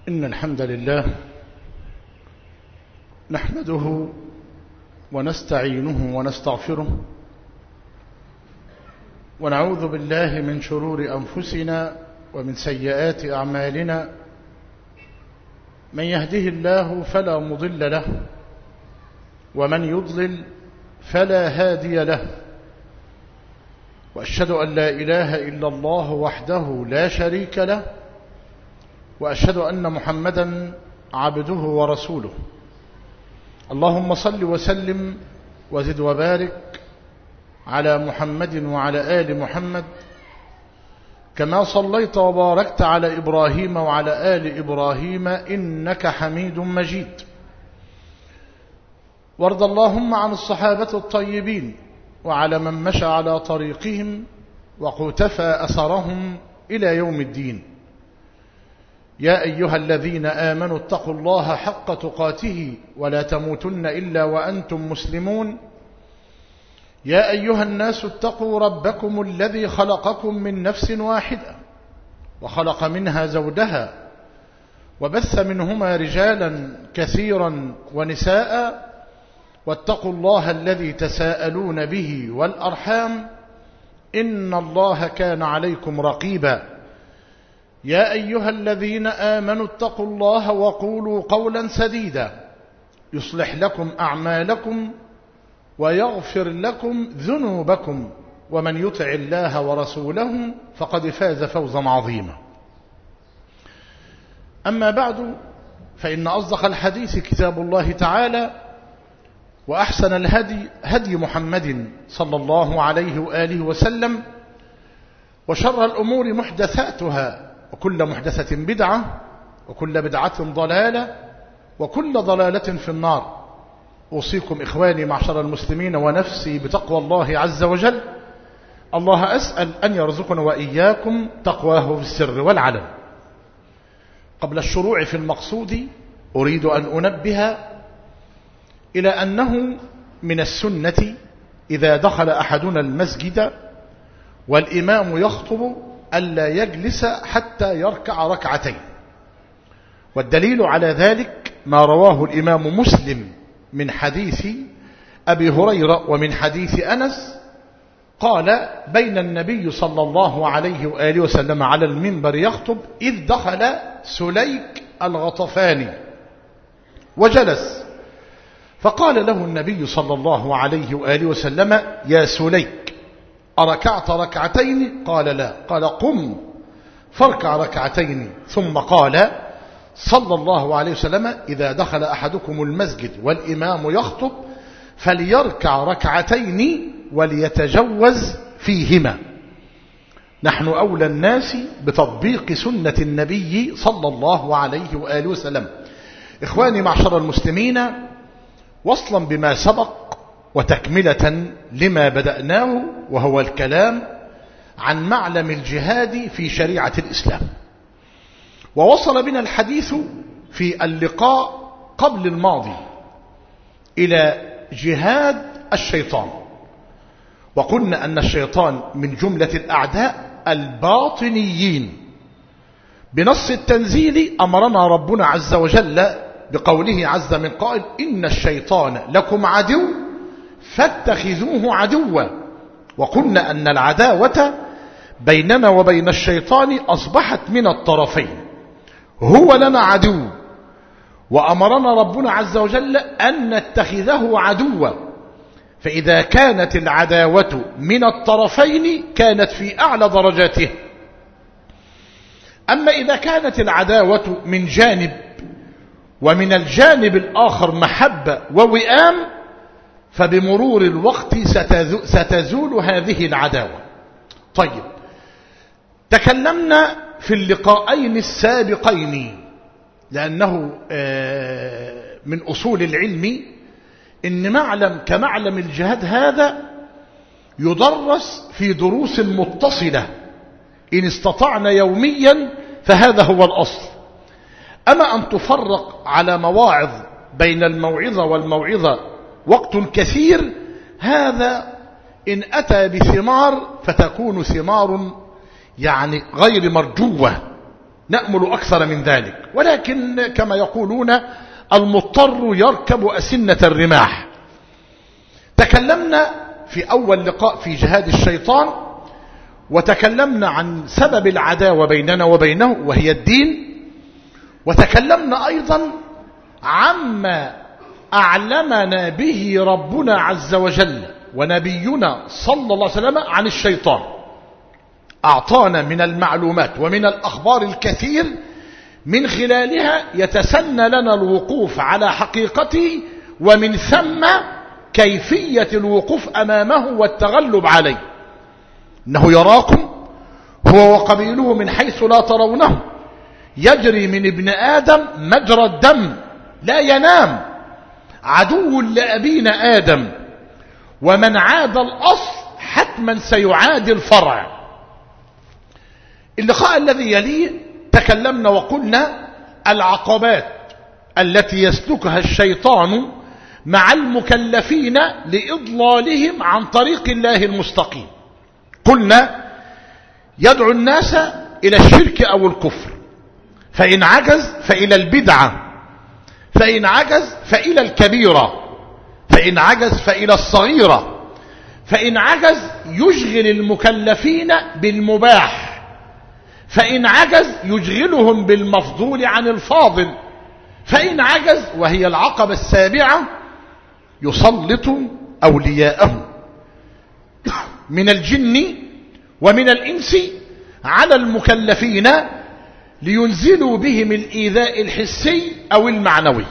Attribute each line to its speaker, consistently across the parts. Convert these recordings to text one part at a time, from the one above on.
Speaker 1: إن الحمد لله نحمده ونستعينه ونستغفره ونعوذ بالله من شرور أنفسنا ومن سيئات أعمالنا. من يهده الله فلا مضل له ومن يضلل فلا هادي له، وأشهد أن لا إله إلا الله وحده لا شريك له، وأشهد أن محمدا عبده ورسوله. اللهم صل وسلم وزد وبارك على محمد وعلى آل محمد كما صليت وباركت على إبراهيم وعلى آل إبراهيم إنك حميد مجيد. وارض اللهم عن الصحابة الطيبين وعلى من مشى على طريقهم وقتفى أثرهم إلى يوم الدين. يا أيها الذين آمنوا اتقوا الله حق تقاته ولا تموتن إلا وأنتم مسلمون. يا أيها الناس اتقوا ربكم الذي خلقكم من نفس واحدة وخلق منها زوجها وبث منهما رجالا كثيرا ونساء، واتقوا الله الذي تساءلون به والأرحام إن الله كان عليكم رقيبا. يا أيها الذين آمنوا اتقوا الله وقولوا قولا سديدا يصلح لكم أعمالكم ويغفر لكم ذنوبكم، ومن يطع الله ورسوله فقد فاز فوزا عظيما. أما بعد، فإن أصدق الحديث كتاب الله تعالى، وأحسن الهدي هدي محمد صلى الله عليه وآله وسلم، وشر الأمور محدثاتها، وكل محدثة بدعة، وكل بدعة ضلالة، وكل ضلالة في النار. أوصيكم إخواني معشر المسلمين ونفسي بتقوى الله عز وجل. الله أسأل أن يرزقنا وإياكم تقواه في السر والعلن. قبل الشروع في المقصود أريد أن أنبه إلى أنه من السنة إذا دخل أحدنا المسجد والإمام يخطب ألا يجلس حتى يركع ركعتين، والدليل على ذلك ما رواه الإمام مسلم من حديث أبي هريرة ومن حديث أنس قال: بين النبي صلى الله عليه وآله وسلم على المنبر يخطب إذ دخل سليك الغطفاني وجلس، فقال له النبي صلى الله عليه وآله وسلم: يا سليك أركعت ركعتين؟ قال: لا. قال: قم فاركع ركعتين. ثم قال صلى الله عليه وسلم: إذا دخل أحدكم المسجد والإمام يخطب فليركع ركعتين وليتجوز فيهما. نحن أولى الناس بتطبيق سنة النبي صلى الله عليه وآله وسلم. إخواني معشر المسلمين، وصلا بما سبق وتكملة لما بدأناه، وهو الكلام عن معلم الجهاد في شريعة الإسلام. ووصل بنا الحديث في اللقاء قبل الماضي إلى جهاد الشيطان، وقلنا أن الشيطان من جملة الأعداء الباطنيين. بنص التنزيل أمرنا ربنا عز وجل بقوله عز من قائل: إن الشيطان لكم عدو فاتخذوه عدوا. وقلنا أن العداوة بيننا وبين الشيطان أصبحت من الطرفين، هو لنا عدو، وأمرنا ربنا عز وجل أن نتخذه عدوا. فإذا كانت العداوة من الطرفين كانت في أعلى درجاته. أما إذا كانت العداوة من جانب ومن الجانب الآخر محبة ووئام، فبمرور الوقت ستزول هذه العداوة. طيب، تكلمنا في اللقاءين السابقين، لأنه من أصول العلم إن معلم كمعلم الجهاد هذا يدرس في دروس متصلة إن استطعنا يوميا، فهذا هو الأصل. أما أن تفرق على مواعظ بين الموعظة والموعظة وقت كثير، هذا إن أتى بثمار فتكون ثمار يعني غير مرجوة، نأمل أكثر من ذلك، ولكن كما يقولون المضطر يركب أسنة الرماح. تكلمنا في أول لقاء في جهاد الشيطان، وتكلمنا عن سبب العداوة بيننا وبينه وهي الدين، وتكلمنا أيضا عما أعلمنا به ربنا عز وجل ونبينا صلى الله عليه وسلم عن الشيطان. أعطانا من المعلومات ومن الأخبار الكثير من خلالها يتسنى لنا الوقوف على حقيقته، ومن ثم كيفية الوقوف أمامه والتغلب عليه. إنه يراكم هو وقبيله من حيث لا ترونه، يجري من ابن آدم مجرى الدم لا ينام، عدو لأبينا آدم، ومن عاد الأصل حتما سيعادي الفرع. اللقاء الذي يليه تكلمنا وقلنا العقبات التي يسلكها الشيطان مع المكلفين لإضلالهم عن طريق الله المستقيم. قلنا يدعو الناس إلى الشرك أو الكفر، فإن عجز فإلى البدعة، فإن عجز فإلى الكبيرة، فإن عجز فإلى الصغيرة، فإن عجز يشغل المكلفين بالمباح، فإن عجز يشغلهم بالمفضول عن الفاضل، فإن عجز وهي العقبة السابعة يسلط أولياءه من الجن ومن الإنس على المكلفين لينزلوا بهم الإيذاء الحسي أو المعنوي.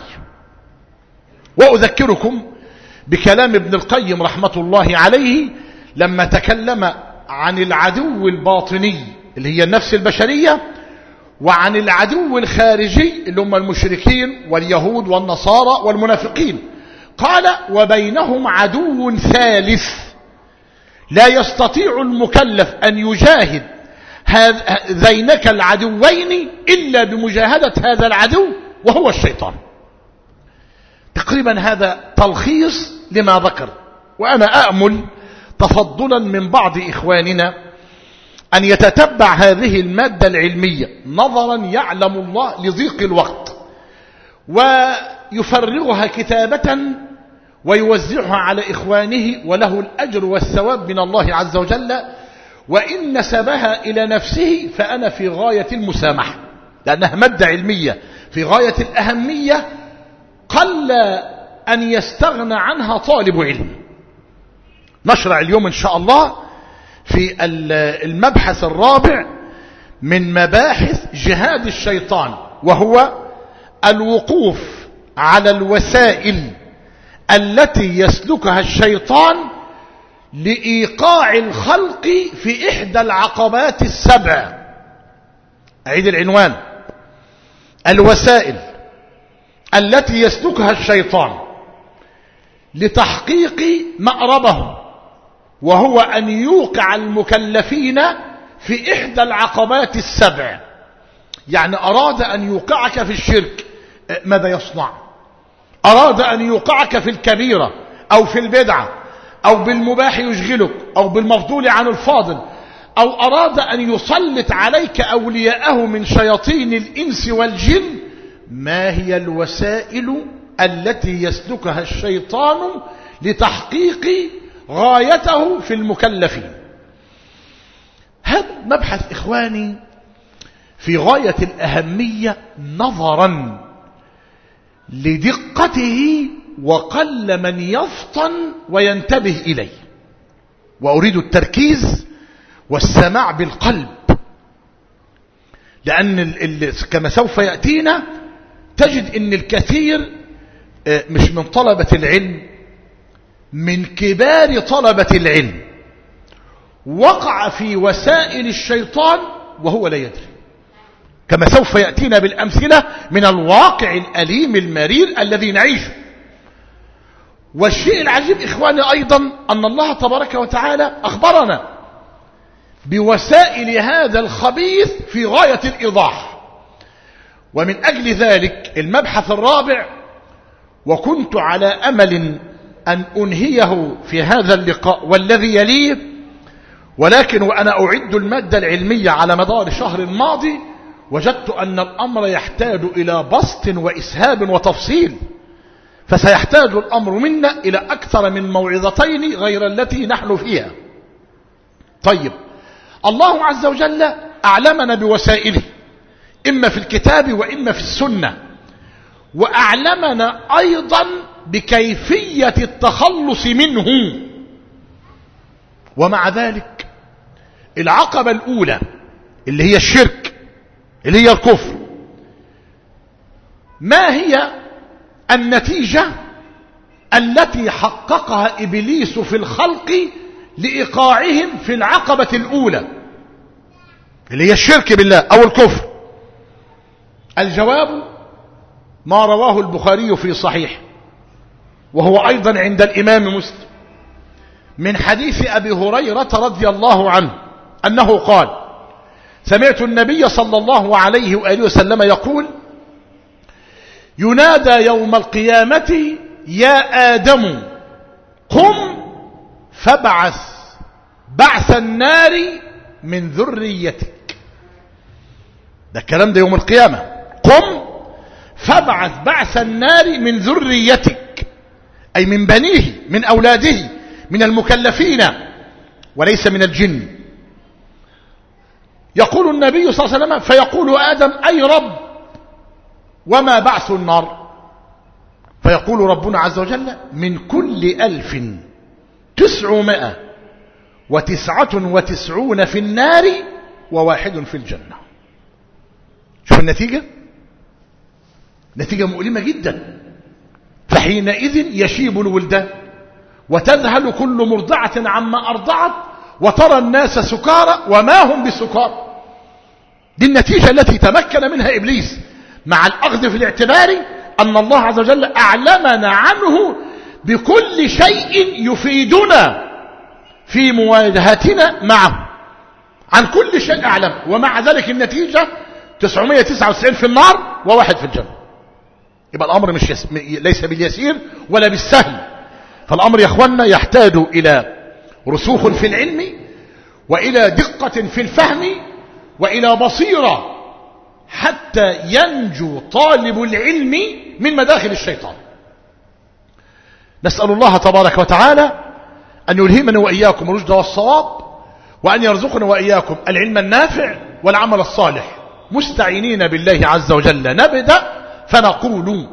Speaker 1: وأذكركم بكلام ابن القيم رحمة الله عليه لما تكلم عن العدو الباطني اللي هي النفس البشرية، وعن العدو الخارجي اللي هم المشركين واليهود والنصارى والمنافقين. قال وبينهم عدو ثالث لا يستطيع المكلف أن يجاهد ذينك العدوين إلا بمجاهدة هذا العدو وهو الشيطان. تقريبا هذا تلخيص لما ذكر. وأنا أأمل تفضلا من بعض إخواننا أن يتتبع هذه المادة العلمية نظرا يعلم الله لضيق الوقت، ويفرغها كتابة ويوزعها على إخوانه، وله الأجر والثواب من الله عز وجل. وإن نسبها إلى نفسه فأنا في غاية المسامحة، لأنها مادة علمية في غاية الأهمية، قل أن يستغنى عنها طالب علم. نشرع اليوم إن شاء الله في المبحث الرابع من مباحث جهاد الشيطان، وهو الوقوف على الوسائل التي يسلكها الشيطان لإيقاع الخلق في إحدى العقبات السبع. أعيد العنوان: الوسائل التي يسلكها الشيطان لتحقيق مأربه، وهو أن يوقع المكلفين في إحدى العقبات السبع. يعني أراد أن يوقعك في الشرك، ماذا يصنع؟ أراد أن يوقعك في الكبيرة أو في البدعة أو بالمباح يشغلك أو بالمفضول عن الفاضل، أو أراد أن يسلط عليك أولياءه من شياطين الإنس والجن. ما هي الوسائل التي يسلكها الشيطان لتحقيق غايته في المكلفين؟ هذا مبحث إخواني في غاية الأهمية نظرا لدقته، وقل من يفطن وينتبه إليه. وأريد التركيز والسماع بالقلب، لأن كما سوف يأتينا تجد أن الكثير مش من طلبة العلم، من كبار طلبة العلم وقع في وسائل الشيطان وهو لا يدري، كما سوف يأتينا بالأمثلة من الواقع الأليم المرير الذي نعيشه. والشيء العجيب إخواني أيضا أن الله تبارك وتعالى أخبرنا بوسائل هذا الخبيث في غاية الإيضاح. ومن أجل ذلك المبحث الرابع، وكنت على أمل أن أنهيه في هذا اللقاء والذي يليه، ولكن وأنا أعد المادة العلمية على مدار الشهر الماضي وجدت أن الأمر يحتاج إلى بسط وإسهاب وتفصيل، فسيحتاج الأمر منا إلى أكثر من موعظتين غير التي نحن فيها. طيب، الله عز وجل أعلمنا بوسائله إما في الكتاب وإما في السنة، وأعلمنا أيضا بكيفية التخلص منه. ومع ذلك العقبة الأولى اللي هي الشرك، اللي هي الكفر، ما هي النتيجة التي حققها إبليس في الخلق لإيقاعهم في العقبة الأولى اللي هي الشرك بالله أو الكفر؟ الجواب ما رواه البخاري في صحيح، وهو أيضا عند الإمام مسلم، من حديث أبي هريرة رضي الله عنه أنه قال: سمعت النبي صلى الله عليه وآله وسلم يقول: ينادى يوم القيامة يا آدم قم فابعث بعث النار من ذريتك. ده الكلام ده يوم القيامة. قم فابعث بعث النار من ذريتك، أي من بنيه، من أولاده، من المكلفين، وليس من الجن. يقول النبي صلى الله عليه وسلم: فيقول آدم: أي رب، وما بعث النار؟ فيقول ربنا عز وجل: من كل 1999 في النار وواحد في الجنة. شوف النتيجة، نتيجة مؤلمة جدا. فحينئذ يشيب الولدان وتذهل كل مرضعة عما أرضعت وترى الناس سكارى وما هم بسكارى. دي النتيجة التي تمكن منها إبليس، مع الأخذ في الاعتبار أن الله عز وجل أعلمنا عنه بكل شيء يفيدنا في مواجهتنا معه، عن كل شيء أعلم. ومع ذلك النتيجة 999 في النار وواحد في الجنة. يبقى الأمر ليس باليسير ولا بالسهل. فالأمر يا أخوانا يحتاج إلى رسوخ في العلم، وإلى دقة في الفهم، وإلى بصيرة، حتى ينجو طالب العلم من مداخل الشيطان. نسأل الله تبارك وتعالى أن يلهمنا وإياكم الرشد والصواب، وأن يرزقنا وإياكم العلم النافع والعمل الصالح. مستعينين بالله عز وجل نبدأ فنقول: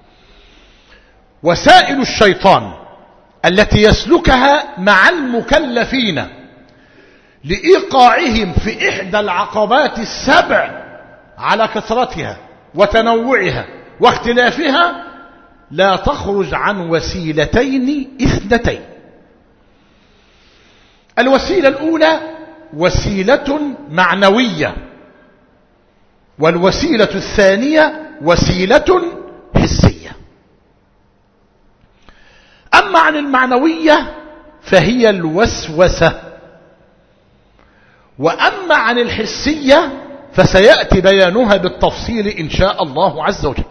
Speaker 1: وسائل الشيطان التي يسلكها مع المكلفين لإيقاعهم في إحدى العقبات السبع على كثرتها وتنوعها واختلافها لا تخرج عن وسيلتين اثنتين. الوسيلة الأولى وسيلة معنوية، والوسيلة الثانية وسيلة حسية. أما عن المعنوية فهي الوسوسة، وأما عن الحسية فسيأتي بيانها بالتفصيل إن شاء الله عز وجل.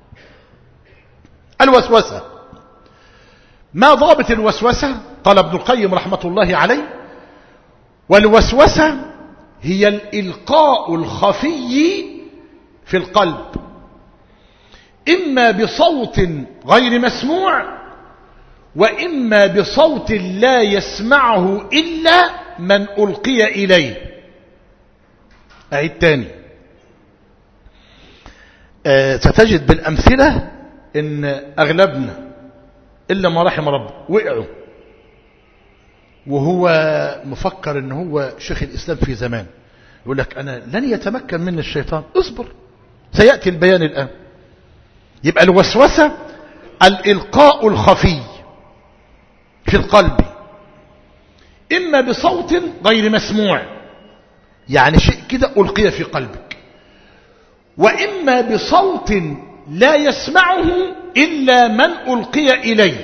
Speaker 1: الوسوسة، ما ضابط الوسوسة؟ قال ابن القيم رحمة الله عليه: والوسوسة هي الإلقاء الخفي في القلب، إما بصوت غير مسموع، وإما بصوت لا يسمعه إلا من ألقي إليه. أعيد تاني. ستجد بالأمثلة إن أغلبنا إلا ما رحم رب وقعوا وهو مفكر إن هو شيخ الإسلام في زمان، يقول لك أنا لن يتمكن من الشيطان، اصبر سيأتي البيان الآن. يبقى الوسوسة الإلقاء الخفي في القلب، إما بصوت غير مسموع، يعني شيء كده ألقي في قلبك، وإما بصوت لا يسمعه إلا من ألقي إليه.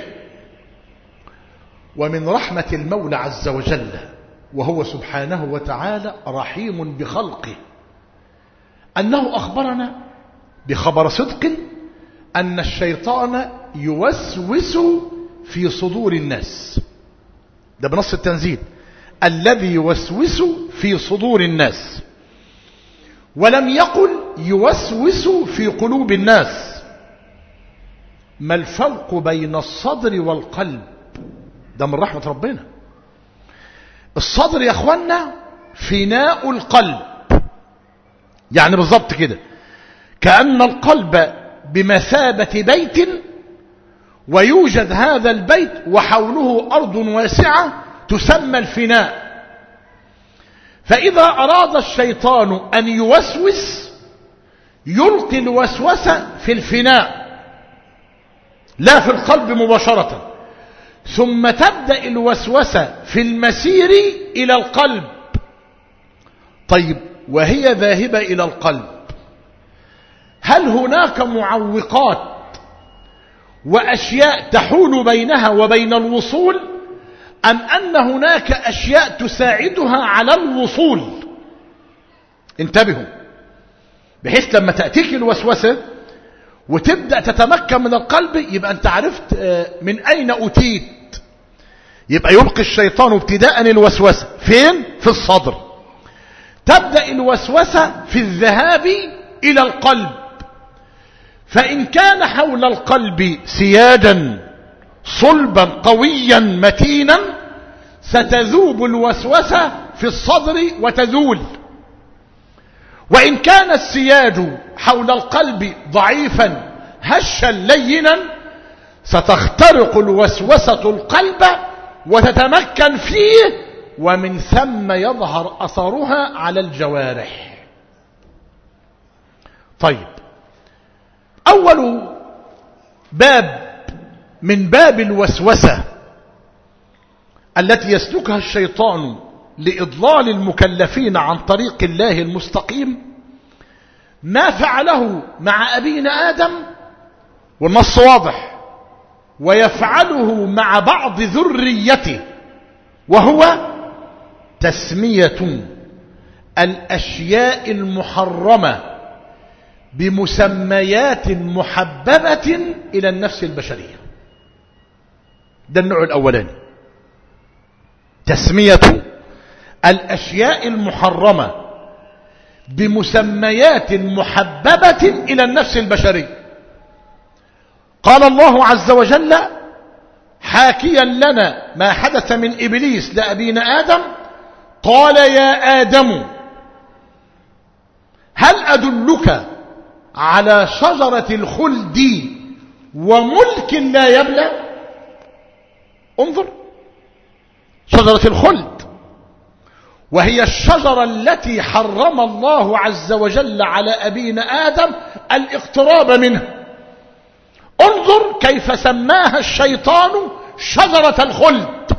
Speaker 1: ومن رحمة المولى عز وجل وهو سبحانه وتعالى رحيم بخلقه أنه أخبرنا بخبر صدق أن الشيطان يوسوس في صدور الناس. ده بنص التنزيل: الذي يوسوس في صدور الناس. ولم يقل يوسوس في قلوب الناس. ما الفرق بين الصدر والقلب؟ ده من رحمة ربنا. الصدر يا اخوانا فناء القلب، يعني بالضبط كده كأن القلب بمثابة بيت، ويوجد هذا البيت وحوله أرض واسعة تسمى الفناء. فإذا أراد الشيطان أن يوسوس يلقي الوسوسة في الفناء لا في القلب مباشرة، ثم تبدأ الوسوسة في المسير إلى القلب. طيب وهي ذاهبة إلى القلب، هل هناك معوقات وأشياء تحول بينها وبين الوصول، أم أن هناك أشياء تساعدها على الوصول؟ انتبهوا، بحيث لما تأتيك الوسوسة وتبدأ تتمكن من القلب يبقى أنت عرفت من أين أتيت. يبقى يلقي الشيطان ابتداء الوسوسة فين؟ في الصدر. تبدأ الوسوسة في الذهاب إلى القلب، فإن كان حول القلب سياجا صلبا قويا متينا ستذوب الوسوسة في الصدر وتزول. وإن كان السياج حول القلب ضعيفا هشا لينا ستخترق الوسوسة القلب وتتمكن فيه، ومن ثم يظهر أثرها على الجوارح. طيب، أول باب من باب الوسوسة التي يسلكها الشيطان لإضلال المكلفين عن طريق الله المستقيم ما فعله مع أبينا آدم، والنص واضح، ويفعله مع بعض ذريته، وهو تسمية الأشياء المحرمة بمسميات محببة إلى النفس البشرية. ده النوع الأولاني، تسمية الأشياء المحرمة بمسميات محببة إلى النفس البشرية. قال الله عز وجل حاكيا لنا ما حدث من إبليس لأبينا آدم، قال يا آدم هل أدلك على شجرة الخلد وملك لا يبلى؟ انظر، شجرة الخلد، وهي الشجرة التي حرم الله عز وجل على أبينا آدم الاقتراب منها. انظر كيف سماها الشيطان شجرة الخلد،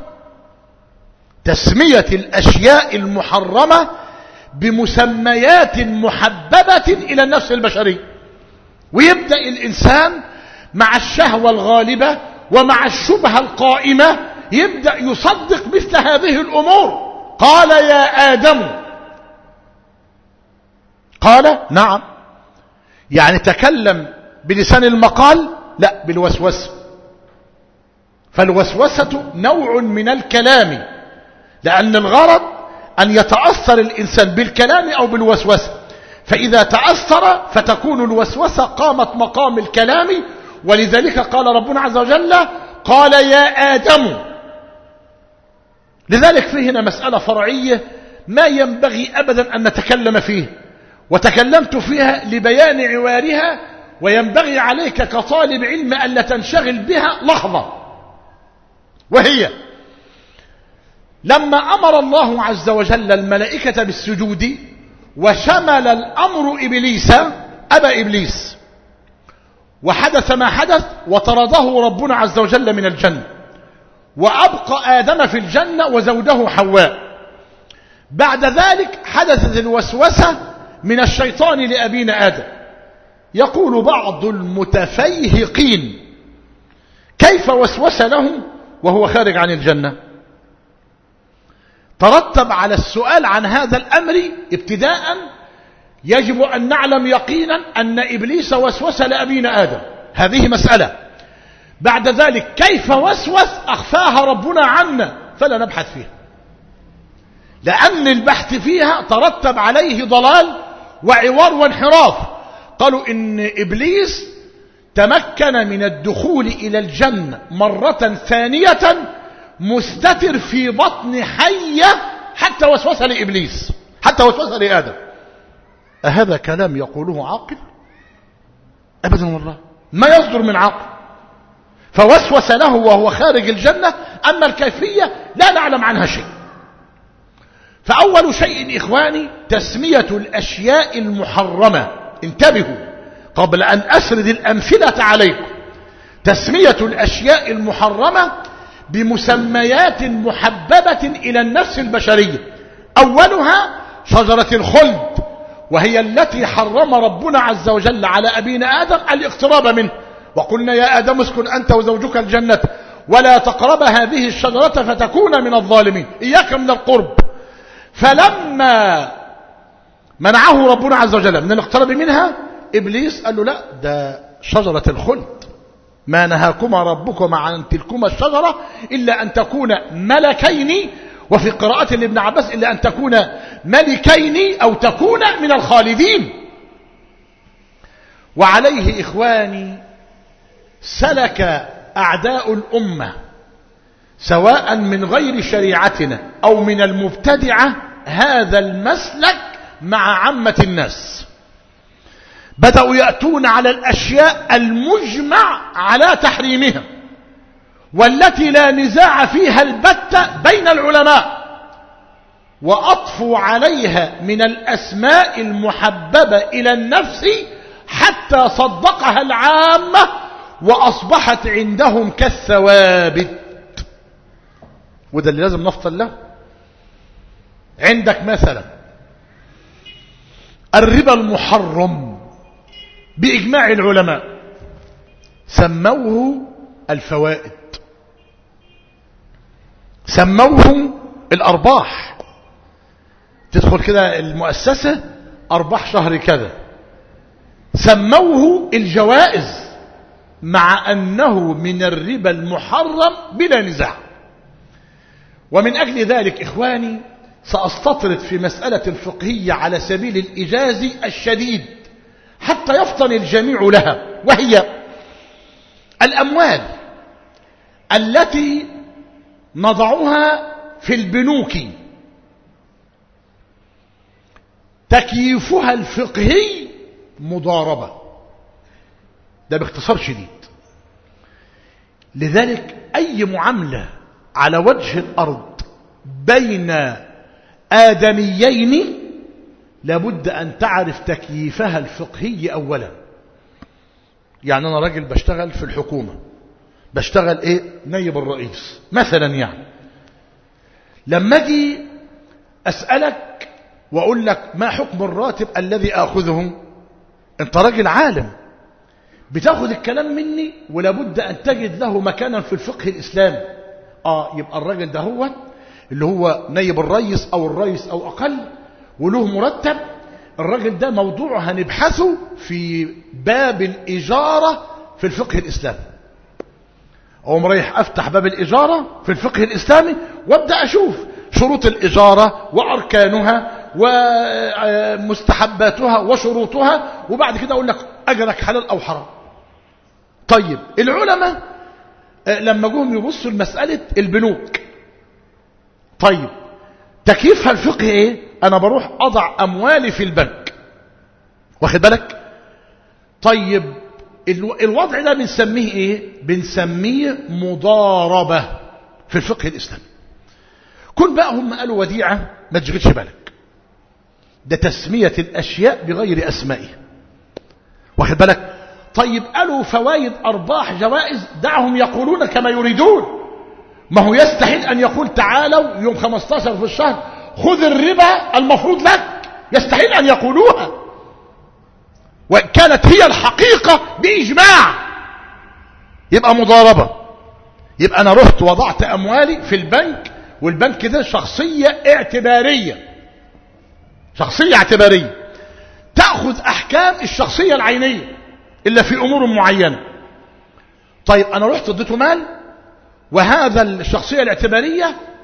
Speaker 1: تسمية الأشياء المحرمة بمسميات محببة إلى النفس البشرية. ويبدأ الإنسان مع الشهوة الغالبة ومع الشبهة القائمة يبدأ يصدق مثل هذه الأمور. قال يا آدم، قال نعم، يعني تكلم بلسان المقال؟ لا، بالوسوسة. فالوسوسة نوع من الكلام، لأن الغرض أن يتأثر الإنسان بالكلام أو بالوسوسة، فإذا تأثر فتكون الوسوسة قامت مقام الكلام. ولذلك قال ربنا عز وجل قال يا آدم. لذلك فيه هنا مسألة فرعية ما ينبغي أبدا أن نتكلم فيه، وتكلمت فيها لبيان عوارها، وينبغي عليك كطالب علم ألا تنشغل بها لحظة. وهي لما أمر الله عز وجل الملائكة بالسجود وشمل الأمر إبليس، أبى إبليس وحدث ما حدث وطرده ربنا عز وجل من الجنة، وأبقى آدم في الجنة وزوجه حواء. بعد ذلك حدثت الوسوسة من الشيطان لأبينا آدم. يقول بعض المتفيهقين كيف وسوس له وهو خارج عن الجنة؟ ترتب على السؤال عن هذا الأمر ابتداء يجب أن نعلم يقينا أن إبليس وسوس لأبينا آدم، هذه مسألة. بعد ذلك كيف وسوس أخفاها ربنا عنا فلا نبحث فيها، لأن البحث فيها ترتب عليه ضلال وعوار وانحراف. قالوا إن إبليس تمكن من الدخول إلى الجنة مرة ثانية مستتر في بطن حية حتى وسوس لإبليس، حتى وسوس لآدم. أهذا كلام يقوله عاقل؟ أبدا والله ما يصدر من عاقل. فوسوس له وهو خارج الجنة، أما الكيفية لا نعلم عنها شيء. فأول شيء إخواني تسمية الأشياء المحرمة. انتبهوا قبل أن أسرد الأمثلة عليكم. تسمية الأشياء المحرمة بمسميات محببة إلى النفس البشرية. أولها شجرة الخلد، وهي التي حرم ربنا عز وجل على أبينا آدم الاقتراب منه، وقلنا يا آدم اسكن أنت وزوجك الجنة ولا تقرب هذه الشجرة فتكون من الظالمين، إياك من القرب. فلما منعه ربنا عز وجل من الاقتراب منها، إبليس قال له لا، ده شجرة الخلد، ما نهاكما ربكما عن تلكما الشجرة إلا أن تكون ملكين، وفي قراءة لابن عباس إلا أن تكون ملكين أو تكون من الخالدين. وعليه إخواني سلك أعداء الأمة سواء من غير شريعتنا أو من المبتدعة هذا المسلك مع عامة الناس. بدأوا يأتون على الأشياء المجمع على تحريمها والتي لا نزاع فيها البتة بين العلماء، وأضفوا عليها من الأسماء المحببة إلى النفس حتى صدقها العامة وأصبحت عندهم كالثوابت. وده اللي لازم نفصل له. عندك مثلا الربا المحرم بإجماع العلماء سموه الفوائد، سموه الأرباح. تدخل كده المؤسسة أرباح شهر كذا، سموه الجوائز، مع أنه من الربا المحرم بلا نزاع. ومن أجل ذلك إخواني سأستطرد في مسألة الفقهية على سبيل الإيجاز الشديد حتى يفطن الجميع لها، وهي الأموال التي نضعها في البنوك تكييفها الفقهي مضاربة، ده باختصار شديد. لذلك أي معاملة على وجه الأرض بين آدميين لابد أن تعرف تكييفها الفقهي أولا. يعني أنا راجل بشتغل في الحكومة، بشتغل إيه؟ نائب الرئيس مثلا. يعني لما أجي أسألك وأقول لك ما حكم الراتب الذي آخذه، أنت راجل عالم بتاخذ الكلام مني ولابد أن تجد له مكانا في الفقه الإسلامي. يبقى الراجل ده هو اللي هو نائب الرئيس أو الرئيس أو أقل وله مرتب. الراجل ده موضوع هنبحثه في باب الإجارة في الفقه الإسلامي. أقوم رايح أفتح باب الإجارة في الفقه الإسلامي وابدأ أشوف شروط الإجارة وأركانها ومستحباتها وشروطها، وبعد كده أقول لك أجرك حلال أو حرام. طيب العلماء لما جوهم يبصوا لمسألة البنوك، طيب تكييفها الفقهي ايه؟ انا بروح اضع اموالي في البنك، واخد بالك؟ طيب الوضع ده بنسميه ايه؟ بنسميه مضاربة في الفقه الاسلامي. كن بقى هم قالوا وديعة ما تشغلش بالك، ده تسمية الاشياء بغير اسمائها، واخد بالك؟ طيب قالوا فوائد ارباح جوائز، دعهم يقولون كما يريدون. ما هو يستحيل ان يقول تعالوا يوم 15 في الشهر خذ الربا المفروض لك، يستحيل ان يقولوها، وكانت هي الحقيقة بإجماع. يبقى مضاربة. يبقى انا رحت وضعت اموالي في البنك، والبنك ده شخصية اعتبارية، شخصية اعتبارية تأخذ احكام الشخصية العينية إلا في أمور معينة. طيب أنا رحت اديته مال، وهذا الشخصية الاعتبارية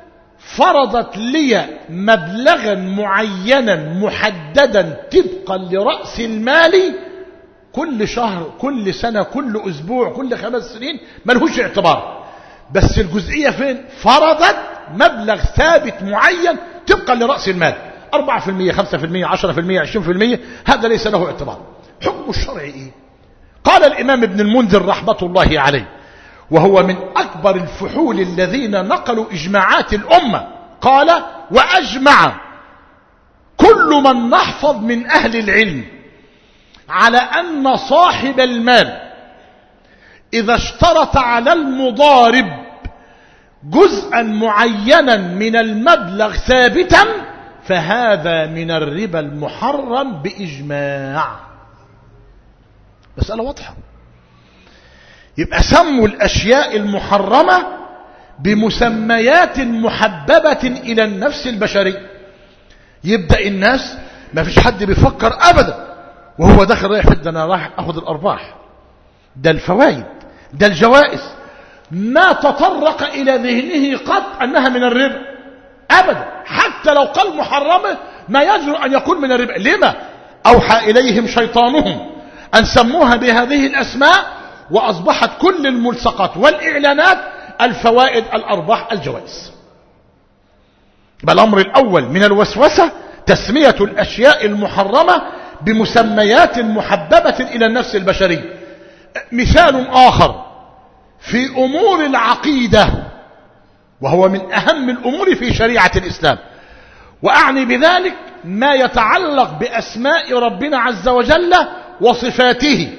Speaker 1: فرضت لي مبلغا معينا محددا طبقا لرأس المال كل شهر، كل سنة، كل أسبوع، كل 5 سنين، ملهوش اعتبار. بس الجزئية فين؟ فرضت مبلغ ثابت معين طبقا لرأس المال، 4%، 5%، 10%، 20%، هذا ليس له اعتبار. حكم الشرع ايه؟ قال الإمام ابن المنذر رحمة الله عليه، وهو من أكبر الفحول الذين نقلوا إجماعات الأمة، قال: وأجمع كل من نحفظ من أهل العلم على أن صاحب المال إذا اشترط على المضارب جزءا معينا من المبلغ ثابتا فهذا من الربا المحرم بإجماع. مسألة واضحة. يبقى سموا الأشياء المحرمة بمسميات محببة إلى النفس البشري. يبدأ الناس ما فيش حد بيفكر أبدا وهو داخل رايح في أنا رايح أخذ الأرباح، ده الفوائد، ده الجوائز، ما تطرق إلى ذهنه قط أنها من الربا أبدا. حتى لو قال محرمة ما يجرؤ أن يكون من الربا. لما؟ أوحى إليهم شيطانهم أن سموها بهذه الأسماء، وأصبحت كل الملصقات والإعلانات الفوائد، الأرباح، الجوائز. بل الأمر الأول من الوسوسة تسمية الأشياء المحرمة بمسميات محببة إلى النفس البشري. مثال آخر في أمور العقيدة، وهو من أهم الأمور في شريعة الإسلام، وأعني بذلك ما يتعلق بأسماء ربنا عز وجل وصفاته.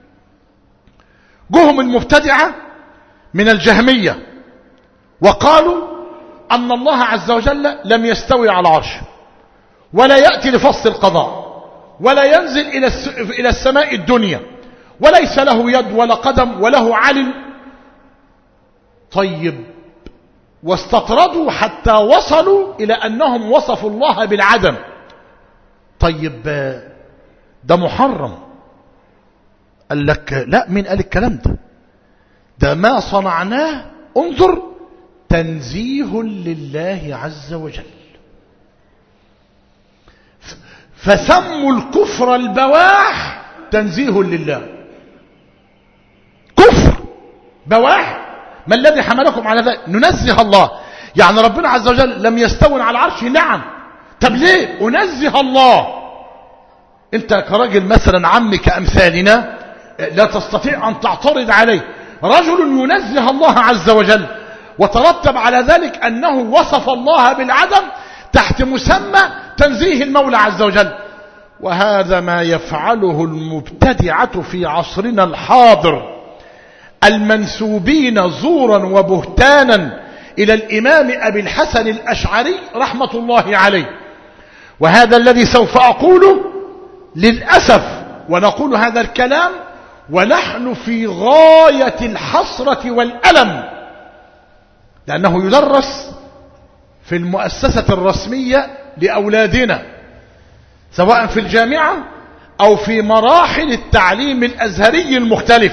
Speaker 1: جهم المبتدعة من الجهمية وقالوا أن الله عز وجل لم يستوي على عرشه، ولا يأتي لفصل القضاء، ولا ينزل إلى السماء الدنيا، وليس له يد ولا قدم وله علم. طيب، واستطردوا حتى وصلوا إلى أنهم وصفوا الله بالعدم. طيب، ده محرم. قال لك لا، مين قال الكلام ده؟ ده ما صنعناه، انظر، تنزيه لله عز وجل. فسموا الكفر البواح تنزيه لله. كفر بواح، ما الذي حملكم على ذلك؟ ننزه الله. يعني ربنا عز وجل لم يستوي على العرش؟ نعم. طب ليه أنزه الله؟ انت كراجل مثلا عمي كأمثالنا لا تستطيع أن تعترض عليه. رجل ينزه الله عز وجل وترتب على ذلك أنه وصف الله بالعدم تحت مسمى تنزيه المولى عز وجل. وهذا ما يفعله المبتدعة في عصرنا الحاضر، المنسوبين زورا وبهتانا إلى الإمام أبي الحسن الأشعري رحمة الله عليه. وهذا الذي سوف أقوله للأسف، ونقول هذا الكلام ونحن في غاية الحسرة والألم، لأنه يدرس في المؤسسة الرسمية لأولادنا سواء في الجامعة أو في مراحل التعليم الأزهري المختلف.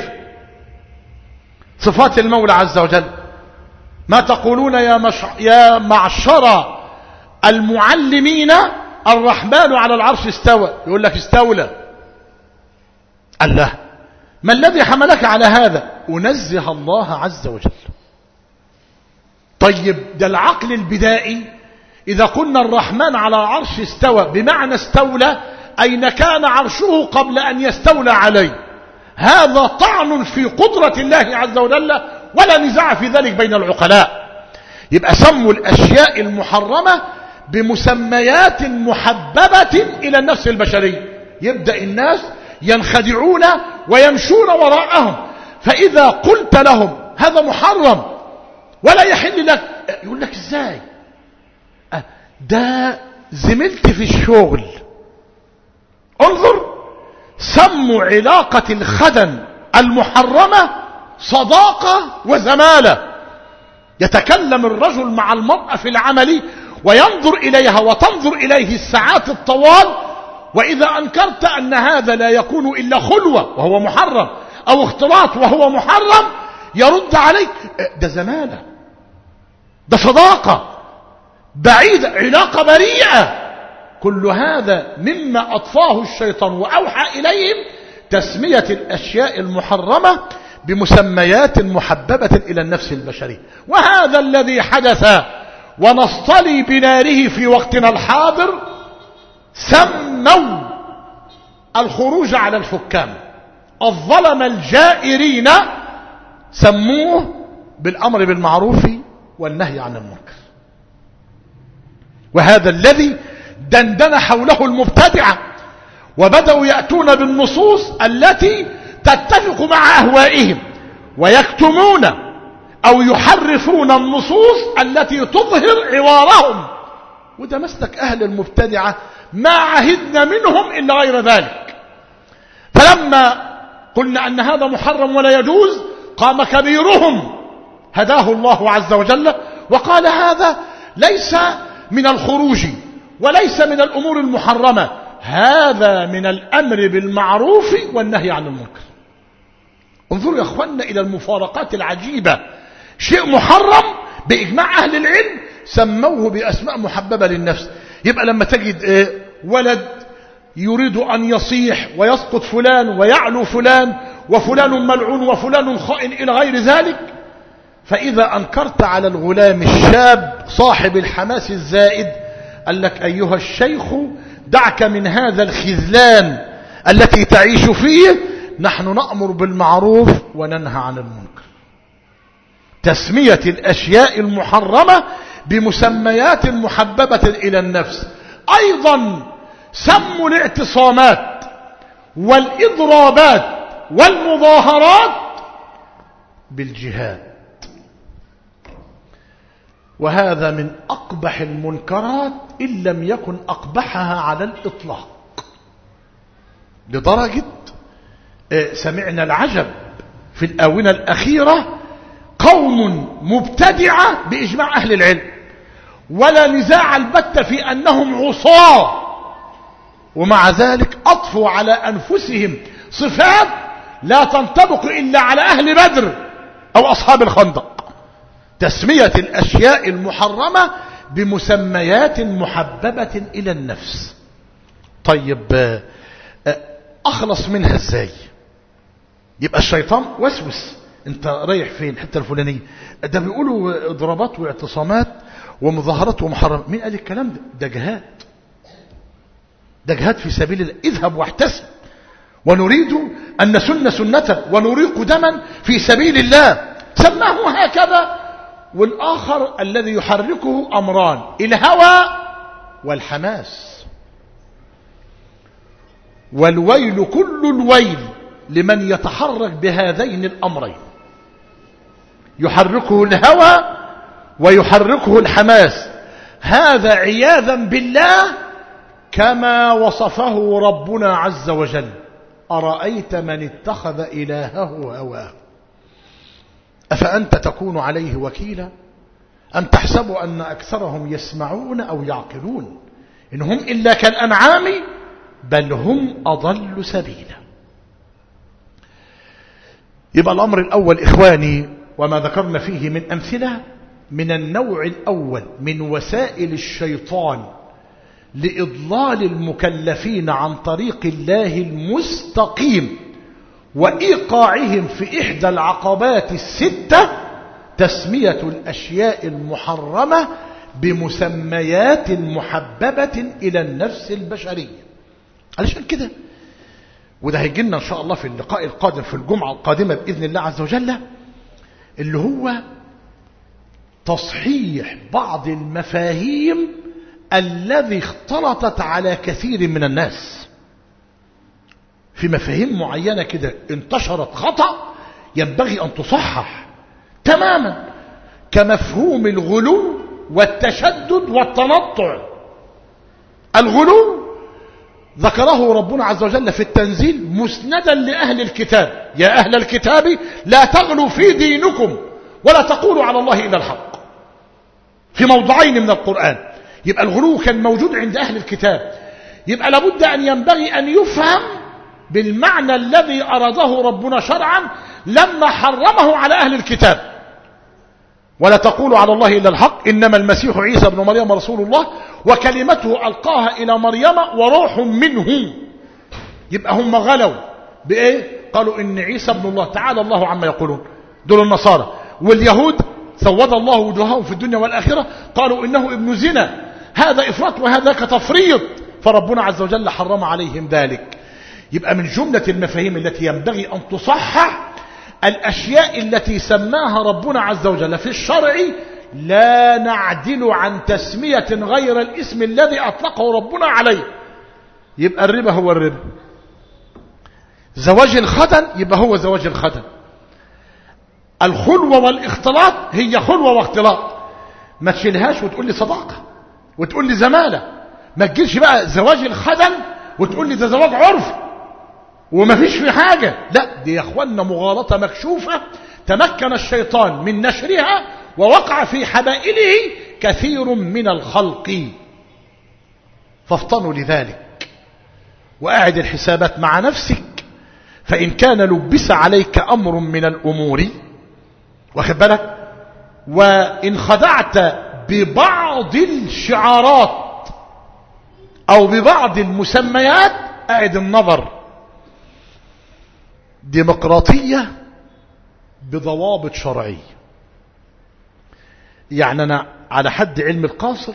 Speaker 1: صفات المولى عز وجل، ما تقولون يا معشر المعلمين الرحمن على العرش استوى؟ يقول لك استولى. الله، ما الذي حملك على هذا؟ أنزه الله عز وجل. طيب، ده العقل البدائي إذا قلنا الرحمن على العرش استوى بمعنى استولى، أين كان عرشه قبل أن يستولى عليه؟ هذا طعن في قدرة الله عز وجل، ولا نزاع في ذلك بين العقلاء. يبقى سموا الأشياء المحرمة بمسميات محببة إلى النفس البشري. يبدأ الناس ينخدعون ويمشون وراءهم، فإذا قلت لهم هذا محرم ولا يحل لك، يقول لك ازاي؟ ده زميلتي في الشغل. انظر، سموا علاقة الخدم المحرمة صداقة وزمالة. يتكلم الرجل مع المرأة في العمل وينظر إليها وتنظر إليه الساعات الطوال، وإذا أنكرت أن هذا لا يكون إلا خلوة وهو محرم، أو اختلاط وهو محرم، يرد عليك ده زمالة، ده صداقة. بعيدة، علاقة بريئة. كل هذا مما أطفاه الشيطان وأوحى إليهم تسمية الأشياء المحرمة بمسميات محببة إلى النفس البشرية. وهذا الذي حدث ونصطلي بناره في وقتنا الحاضر. سموا الخروج على الحكام الظلم الجائرين سموه بالأمر بالمعروف والنهي عن المنكر. وهذا الذي دندن حوله المبتدعة، وبدأوا يأتون بالنصوص التي تتفق مع أهوائهم، ويكتمون أو يحرفون النصوص التي تظهر عوارهم. وده مسلك أهل المبتدعة، ما عهدنا منهم إلا غير ذلك. فلما قلنا أن هذا محرم ولا يجوز، قام كبيرهم هداه الله عز وجل وقال هذا ليس من الخروج وليس من الأمور المحرمة، هذا من الأمر بالمعروف والنهي عن المنكر. انظروا يا أخوانا إلى المفارقات العجيبة. شيء محرم بإجماع أهل العلم سموه بأسماء محببة للنفس. يبقى لما تجد ولد يريد أن يصيح ويسقط فلان ويعلو فلان وفلان ملعون وفلان خائن إلى غير ذلك، فإذا أنكرت على الغلام الشاب صاحب الحماس الزائد قال لك أيها الشيخ دعك من هذا الخذلان التي تعيش فيه، نحن نأمر بالمعروف وننهى عن المنكر. تسمية الأشياء المحرمة بمسميات محببة إلى النفس. أيضا سموا الاعتصامات والإضرابات والمظاهرات بالجهاد، وهذا من أقبح المنكرات إن لم يكن أقبحها على الإطلاق. لدرجة سمعنا العجب في الآونة الأخيرة قوم مبتدعة بإجماع أهل العلم، ولا نزاع البتة في أنهم عصاة، ومع ذلك أطفوا على أنفسهم صفات لا تنطبق إلا على أهل بدر أو أصحاب الخندق. تسمية الأشياء المحرمة بمسميات محببة إلى النفس. طيب أخلص منها إزاي؟ يبقى الشيطان وسوس، انت رايح فين؟ حتى الفلانية ده بيقولوا اضرابات واعتصامات ومظاهرات ومحرمات. مين قال الكلام ده؟ ده جهاد، ده جهاد في سبيل الله. اذهب واحتسب، ونريد أن نسن سنة ونريق دما في سبيل الله. سماه هكذا. والآخر الذي يحركه أمران: الهوى والحماس. والويل كل الويل لمن يتحرك بهذين الأمرين، يحركه الهوى ويحركه الحماس. هذا عياذا بالله كما وصفه ربنا عز وجل: أرأيت من اتخذ إلهه هواه أفأنت تكون عليه وكيلا أم تحسب أن أكثرهم يسمعون أو يعقلون إن هم إلا كالأنعام بل هم أضل سبيلا. يبقى الأمر الأول إخواني، وما ذكرنا فيه من أمثلة، من النوع الأول من وسائل الشيطان لإضلال المكلفين عن طريق الله المستقيم وإيقاعهم في إحدى العقبات الستة: تسمية الأشياء المحرمة بمسميات محببة إلى النفس البشرية. علشان كده، وده هيجي لنا إن شاء الله في اللقاء القادم في الجمعة القادمة بإذن الله عز وجل، اللي هو تصحيح بعض المفاهيم الذي اختلطت على كثير من الناس. في مفاهيم معينة كده انتشرت خطأ ينبغي أن تصحح تماما، كمفهوم الغلو والتشدد والتنطع. الغلو ذكره ربنا عز وجل في التنزيل مسندا لأهل الكتاب: يا أهل الكتاب لا تغلوا في دينكم ولا تقولوا على الله إلا الحق، في موضعين من القرآن. يبقى الغلو كان موجود عند أهل الكتاب، يبقى لابد أن ينبغي أن يفهم بالمعنى الذي أراده ربنا شرعا لما حرمه على أهل الكتاب. ولا تقولوا على الله إلا الحق إنما المسيح عيسى بن مريم رسول الله وكلمته ألقاها إلى مريم وروح منه. يبقى هم غلوا بإيه؟ قالوا إن عيسى ابن الله. تعالى الله عما يقولون دول النصارى. واليهود سود الله وجوههم في الدنيا والآخرة قالوا إنه ابن زنا. هذا إفراط وهذا كتفريط، فربنا عز وجل حرم عليهم ذلك. يبقى من جملة المفاهيم التي ينبغي أن تصحح الأشياء التي سماها ربنا عز وجل في الشرع لا نعدل عن تسمية غير الاسم الذي أطلقه ربنا عليه. يبقى الربا هو الربا، زواج الخدن يبقى هو زواج الخدن، الخلوة والاختلاط هي خلوة واختلاط. ما تشيلهاش وتقول لي صداقة وتقول لي زمالة. ما تجيش بقى زواج الخدن وتقول لي ده زواج عرف وما فيش في حاجة. لا، دي يا اخوانا مغالطة مكشوفة تمكن الشيطان من نشرها ووقع في حبائله كثير من الخلق. فافطنوا لذلك وأعد الحسابات مع نفسك، فإن كان لبس عليك أمر من الأمور واخد بالك، وإن خدعت ببعض الشعارات أو ببعض المسميات أعد النظر. ديمقراطية بضوابط شرعية. يعني أنا على حد علم القاصر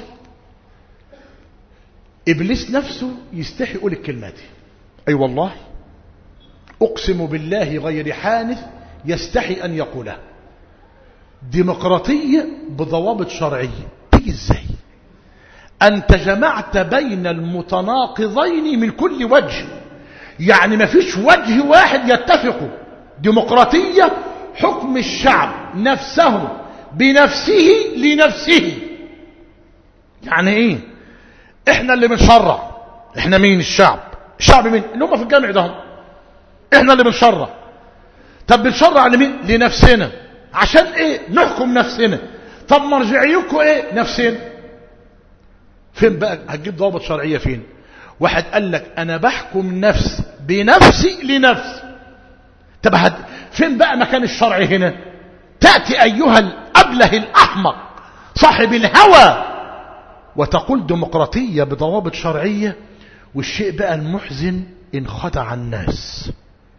Speaker 1: إبليس نفسه يستحي يقول الكلمة دي. أي والله أقسم بالله غير حانث يستحي أن يقولها. ديمقراطية بضوابط شرعية تيجي ازاي؟ أنت جمعت بين المتناقضين من كل وجه، يعني ما فيش وجه واحد يتفقوا. ديمقراطية حكم الشعب نفسه بنفسه لنفسه. يعني ايه؟ احنا اللي بنشرع. احنا مين؟ الشعب. الشعب مين؟ اللي هم في الجامع ده. احنا اللي بنشرع. طب بنشرع لمين؟ لنفسنا. عشان ايه؟ نحكم نفسنا. طب مرجعيكم ايه؟ نفسنا. فين بقى هتجيب ضوابط شرعية؟ فين؟ واحد قال لك انا بحكم نفسي بنفسي لنفسي. طب فين بقى مكان الشرع هنا؟ تأتي ايها الابله الاحمق صاحب الهوى وتقول ديمقراطية بضوابط شرعية، والشيء بقى المحزن ان خدع الناس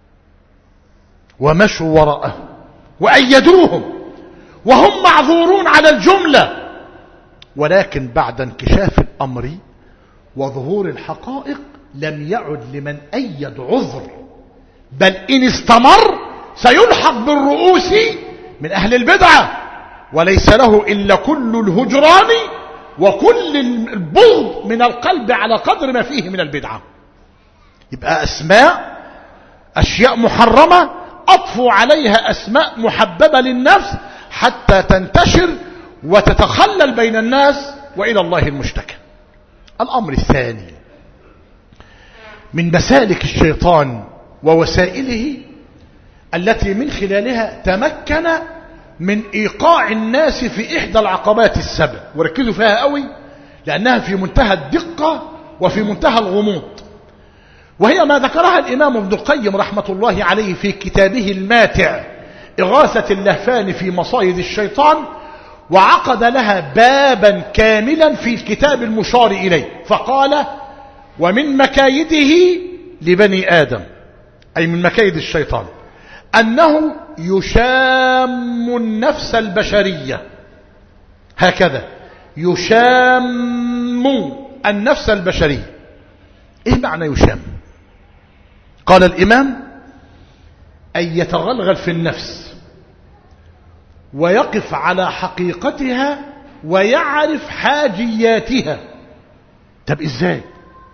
Speaker 1: ومشوا وراءه وأيدوهم وهم معذورون على الجملة، ولكن بعد انكشاف الأمر وظهور الحقائق لم يعد لمن أيد عذر، بل إن استمر سيلحق بالرؤوس من أهل البدعة، وليس له إلا كل الهجران وكل البغض من القلب على قدر ما فيه من البدعة. يبقى أشياء محرمة أطفوا عليها أسماء محببة للنفس حتى تنتشر وتتخلل بين الناس وإلى الله المشتكى. الأمر الثاني من مسالك الشيطان ووسائله التي من خلالها تمكن من إيقاع الناس في إحدى العقبات السبع، وركزوا فيها قوي لأنها في منتهى الدقة وفي منتهى الغموض، وهي ما ذكرها الإمام ابن القيم رحمة الله عليه في كتابه الماتع إغاثة اللهفان في مصايد الشيطان، وعقد لها بابا كاملا في الكتاب المشار إليه، فقال ومن مكايده لبني آدم، أي من مكايد الشيطان، أنه يشام النفس البشرية. هكذا يشام النفس البشرية. إيه معنى يشام؟ قال الإمام أن يتغلغل في النفس ويقف على حقيقتها ويعرف حاجياتها. طب إزاي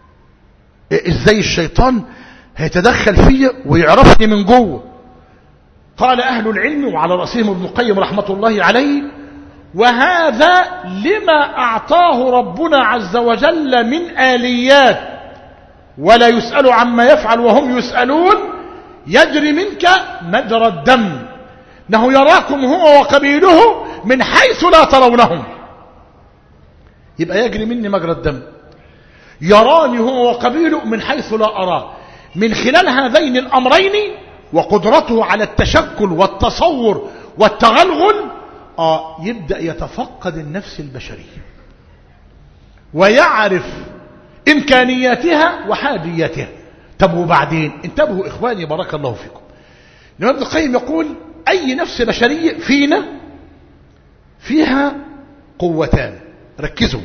Speaker 1: الشيطان هيتدخل فيه ويعرفني من جوه؟ قال أهل العلم وعلى رأسهم ابن القيم رحمة الله عليه وهذا لما أعطاه ربنا عز وجل من آليات، ولا يسأل عما يفعل وهم يسألون، يجري منك مجرى الدم، انه يراكم هو وقبيله من حيث لا ترونهم. يبقى يجري مني مجرى الدم، يراني هو وقبيله من حيث لا أراه. من خلال هذين الأمرين وقدرته على التشكل والتصور والتغلغل يبدأ يتفقد النفس البشرية ويعرف إمكانياتها وحاجياتها. طب وبعدين انتبهوا إخواني بارك الله فيكم. الإمام ابن القيم يقول أي نفس بشرية فينا فيها قوتان، ركزوا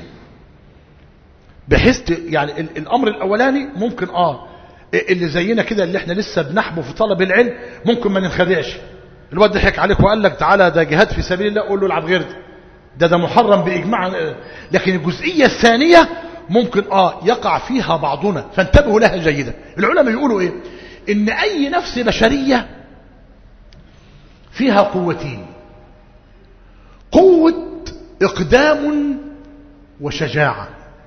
Speaker 1: بحيث يعني الأمر الأولاني ممكن اللي زينا كده اللي احنا لسه بنحبه في طلب العلم ممكن ما ننخدعش. الواد ضحك عليك وقال لك تعالى ده جهاد في سبيل الله، قول له العب غير ده محرم بإجماع. لكن الجزئية الثانية ممكن يقع فيها بعضنا، فانتبهوا لها جيدا. العلماء يقولوا ايه؟ ان اي نفس بشرية فيها قوتين، قوة اقدام وشجاعة.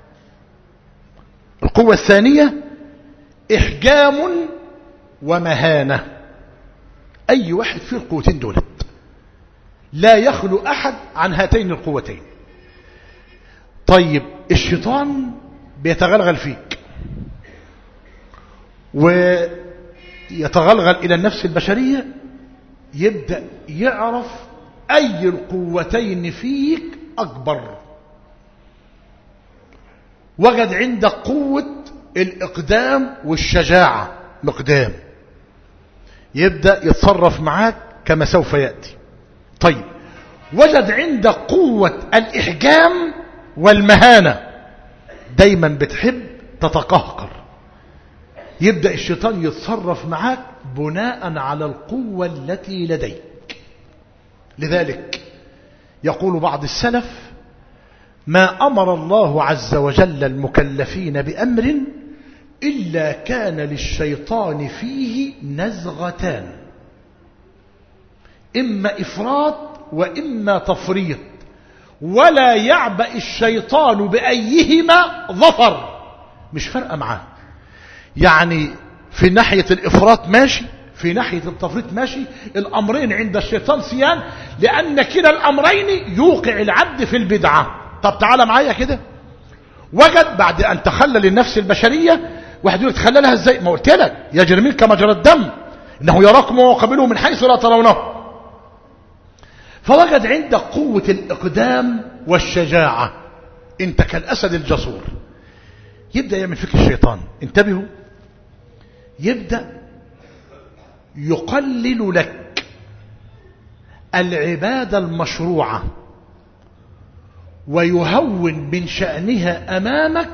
Speaker 1: القوة الثانية احجام ومهانة. اي واحد فيه القوتين دولت، لا يخلو احد عن هاتين القوتين. طيب الشيطان بيتغلغل فيك ويتغلغل الى النفس البشرية، يبدأ يعرف اي القوتين فيك اكبر. وجد عندك قوة الاقدام والشجاعة، مقدام، يبدأ يتصرف معاك كما سوف يأتي. طيب وجد عندك قوة الإحجام والمهانة، دايما بتحب تتقهقر، يبدأ الشيطان يتصرف معاك بناء على القوة التي لديك. لذلك يقول بعض السلف: ما أمر الله عز وجل المكلفين بأمر إلا كان للشيطان فيه نزغتان، إما إفراط وإما تفريط، ولا يعبأ الشيطان بأيهما ظفر. مش فارقة معاه، يعني في ناحية الإفراط ماشي، في ناحية التفريط ماشي، الأمرين عند الشيطان سيان، لأن كلا الأمرين يوقع العبد في البدعة. طب تعالى معايا كده. وجد بعد أن تخلل النفس البشرية، واحد يقول تخللها ازاي؟ ما قلت لك يجري منك مجرى الدم، إنه يراكم وقبله من حيث لا ترونه. فوجد عندك قوة الإقدام والشجاعة، انت كالأسد الجسور. يبدأ يعمل فيك الشيطان، انتبهوا، يبدأ يقلل لك العبادة المشروعة ويهون من شأنها أمامك،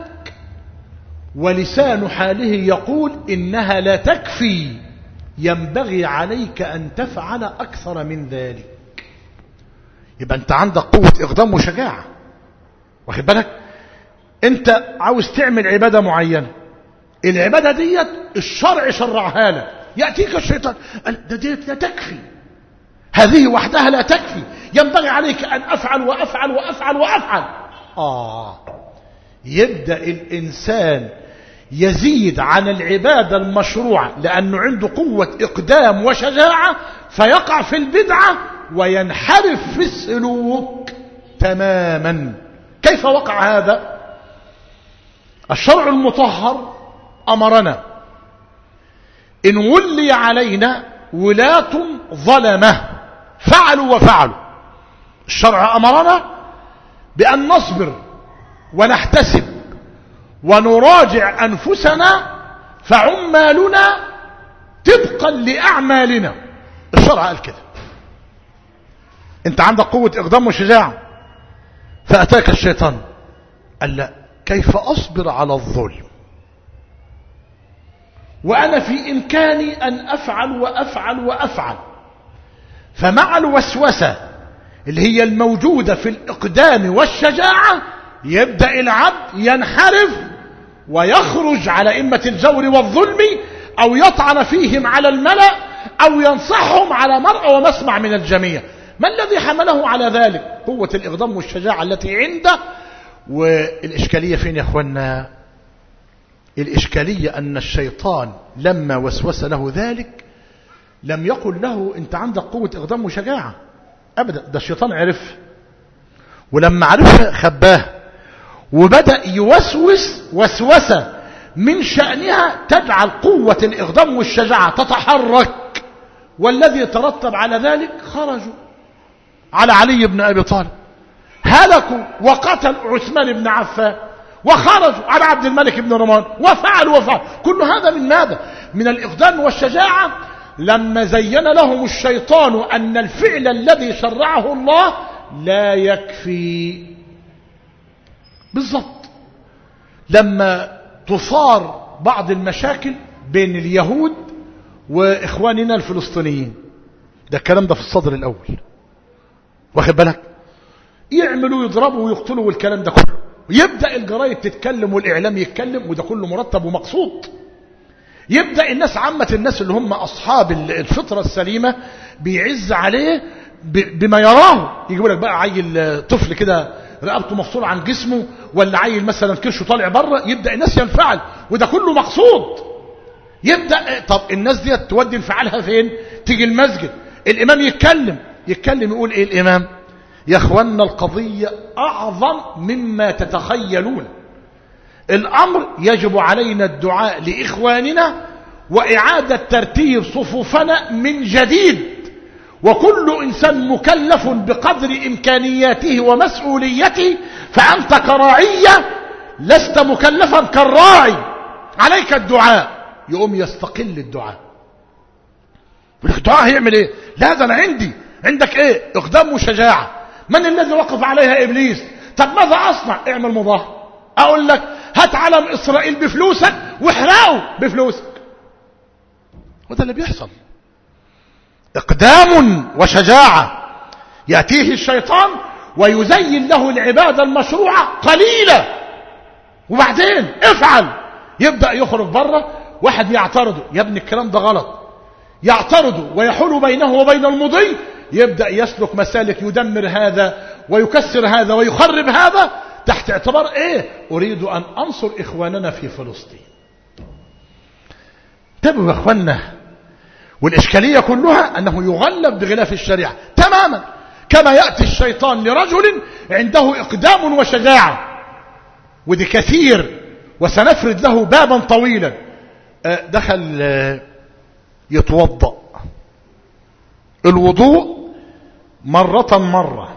Speaker 1: ولسان حاله يقول إنها لا تكفي، ينبغي عليك أن تفعل أكثر من ذلك. يبقى أنت عندك قوة إقدام وشجاعة، واخد بالك؟ أنت عاوز تعمل عبادة معينة، العبادة ديت الشرع شرعها لك، يأتيك الشيطان قال ده ديت لا تكفي، هذه وحدها لا تكفي، ينبغي عليك أن أفعل وأفعل وأفعل وأفعل. يبدأ الإنسان يزيد عن العبادة المشروعة لأنه عنده قوة إقدام وشجاعة، فيقع في البدعة وينحرف في السلوك تماما. كيف وقع هذا؟ الشرع المطهر أمرنا إن ولي علينا ولاة ظلمة فعلوا وفعلوا. الشرع أمرنا بأن نصبر ونحتسب ونراجع أنفسنا فعمالنا طبقا لأعمالنا. الشرع قال كده. انت عندك قوة إقدام وشجاعة، فأتاك الشيطان قال لا، كيف أصبر على الظلم وأنا في إمكاني أن أفعل وأفعل وأفعل؟ فمع الوسوسة اللي هي الموجودة في الإقدام والشجاعة يبدأ العبد ينحرف ويخرج على أئمة الجور والظلم، أو يطعن فيهم على الملأ، أو ينصحهم على مرء ومسمع من الجميع. ما الذي حمله على ذلك؟ قوة الإقدام والشجاعة التي عنده. والإشكالية فين يا أخوانا؟ الإشكالية أن الشيطان لما وسوس له ذلك لم يقل له أنت عندك قوة إقدام وشجاعة أبدا، ده الشيطان عرف، ولما عرفها خباه وبدأ يوسوس وسوسة من شأنها تجعل قوة الإقدام والشجاعة تتحرك، والذي ترتب على ذلك خرجوا. على علي بن أبي طالب، هلكوا وقتل عثمان بن عفان، وخرجوا على عبد الملك بن مروان، وفعلوا. كل هذا من ماذا؟ من الإقدام والشجاعة، لما زين لهم الشيطان أن الفعل الذي شرعه الله لا يكفي. بالضبط لما تصار بعض المشاكل بين اليهود وإخواننا الفلسطينيين، ده الكلام ده في الصدر الأول، واخد بالك، يعملوا يضربوا ويقتلوا والكلام ده كله، يبدأ الجرايد تتكلم والإعلام يتكلم، وده كله مرتب ومقصود. يبدأ الناس، عامة الناس اللي هم أصحاب الفطرة السليمة، بيعز عليه بما يراه. يجيبوا لك بقى عيل طفل كده رقبته مفصولة عن جسمه، ولا عيل مثلا كرشه طالع بره، يبدأ الناس ينفعل، وده كله مقصود. يبدأ طب الناس دي تودي انفعالها فين؟ تيجي المسجد، الإمام يتكلم يقول إيه الإمام؟ يا أخوانا القضية أعظم مما تتخيلون، الأمر يجب علينا الدعاء لإخواننا وإعادة ترتيب صفوفنا من جديد، وكل إنسان مكلف بقدر إمكانياته ومسؤوليته، فأنت كراعية لست مكلفا كالراعي، عليك الدعاء. يقوم يستقل الدعاء، الدعاء هيعمل ايه؟ لا ده انا عندك ايه؟ اقدام وشجاعة. من الذي وقف عليها؟ ابليس. طب ماذا اصنع؟ اعمل مظاهرة. اقول لك هات علم اسرائيل بفلوسك واحرقه بفلوسك، وده اللي بيحصل. اقدام وشجاعة. يأتيه الشيطان ويزين له العبادة المشروعة قليلة، وبعدين افعل، يبدأ يخرج بره، واحد يعترضه، يا ابني الكلام ده غلط، يعترضه ويحول بينه وبين المضي، يبدأ يسلك مسالك يدمر هذا ويكسر هذا ويخرب هذا، تحت اعتبار ايه؟ اريد ان انصر اخواننا في فلسطين. انتبهوا يا اخواننا، والاشكالية كلها انه يغلب بغلاف الشريعة تماما، كما يأتي الشيطان لرجل عنده اقدام وشجاعة، ودي كثير، وسنفرد له بابا طويلا. دخل يتوضأ، الوضوء مرة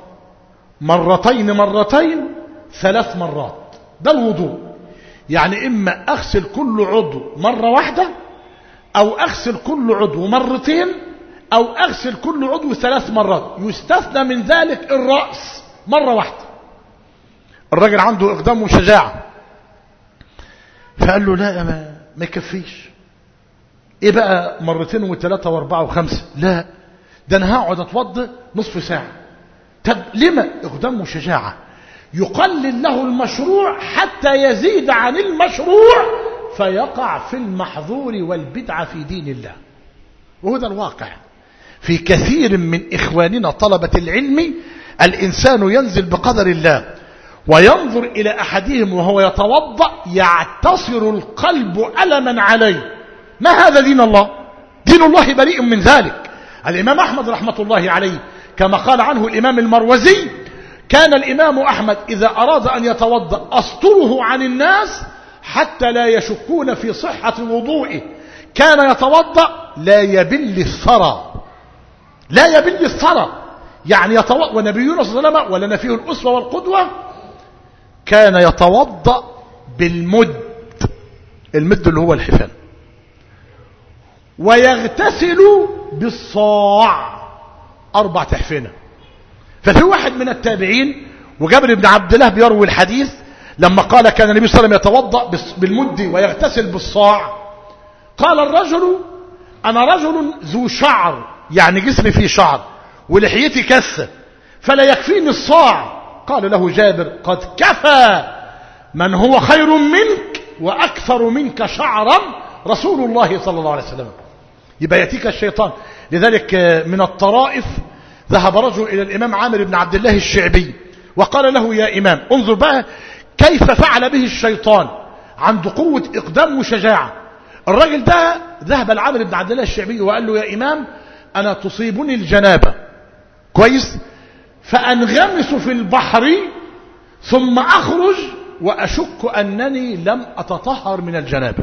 Speaker 1: مرتين 3 مرات، ده الوضوء. يعني اما اغسل كل عضو مرة واحدة، او اغسل كل عضو مرتين، او اغسل كل عضو 3 مرات. يستثنى من ذلك الرأس مرة واحدة. الراجل عنده اقدام وشجاعة، فقال له لا ما يكفيش، ايه بقى 2 و3 و4 و5؟ لا ده انا هقعد اتوضى نصف ساعة. طب لما؟ اقدام وشجاعة، يقلل له المشروع حتى يزيد عن المشروع فيقع في المحظور والبدعة في دين الله. وهذا الواقع في كثير من إخواننا طلبة العلم. الإنسان ينزل بقدر الله وينظر إلى أحدهم وهو يتوضأ يعتصر القلب ألما عليه. ما هذا دين الله؟ دين الله بريء من ذلك. الإمام أحمد رحمة الله عليه كما قال عنه الإمام المروزي: كان الإمام أحمد إذا أراد أن يتوضأ أستره عن الناس حتى لا يشكون في صحة وضوئه. كان يتوضأ لا يبل الثرى، لا يبل الثرى، يعني يتوضأ. ونبينا صلى الله عليه وسلم ولنا فيه الأسوة والقدوة كان يتوضأ بالمد، المد اللي هو الحفان، ويغتسل بالصاع، 4 تحفنة. ففي واحد من التابعين وجابر بن عبد الله بيروي الحديث لما قال كان النبي صلى الله عليه وسلم يتوضأ بالمد ويغتسل بالصاع، قال الرجل: أنا رجل ذو شعر، يعني جسمي فيه شعر ولحيتي كثة، فلا يكفيني الصاع. قال له جابر: قد كفى من هو خير منك وأكثر منك شعرا رسول الله صلى الله عليه وسلم. يبقى يأتيك الشيطان. لذلك من الطرائف ذهب رجل إلى الإمام عامر بن عبد الله الشعبي وقال له: يا إمام، انظر بقى كيف فعل به الشيطان، عنده قوة إقدام وشجاعة. الراجل ده ذهب لعامر بن عبد الله الشعبي وقال له: يا إمام، أنا تصيبني الجنابة، كويس، فأنغمس في البحر ثم أخرج وأشك أنني لم أتطهر من الجنابة.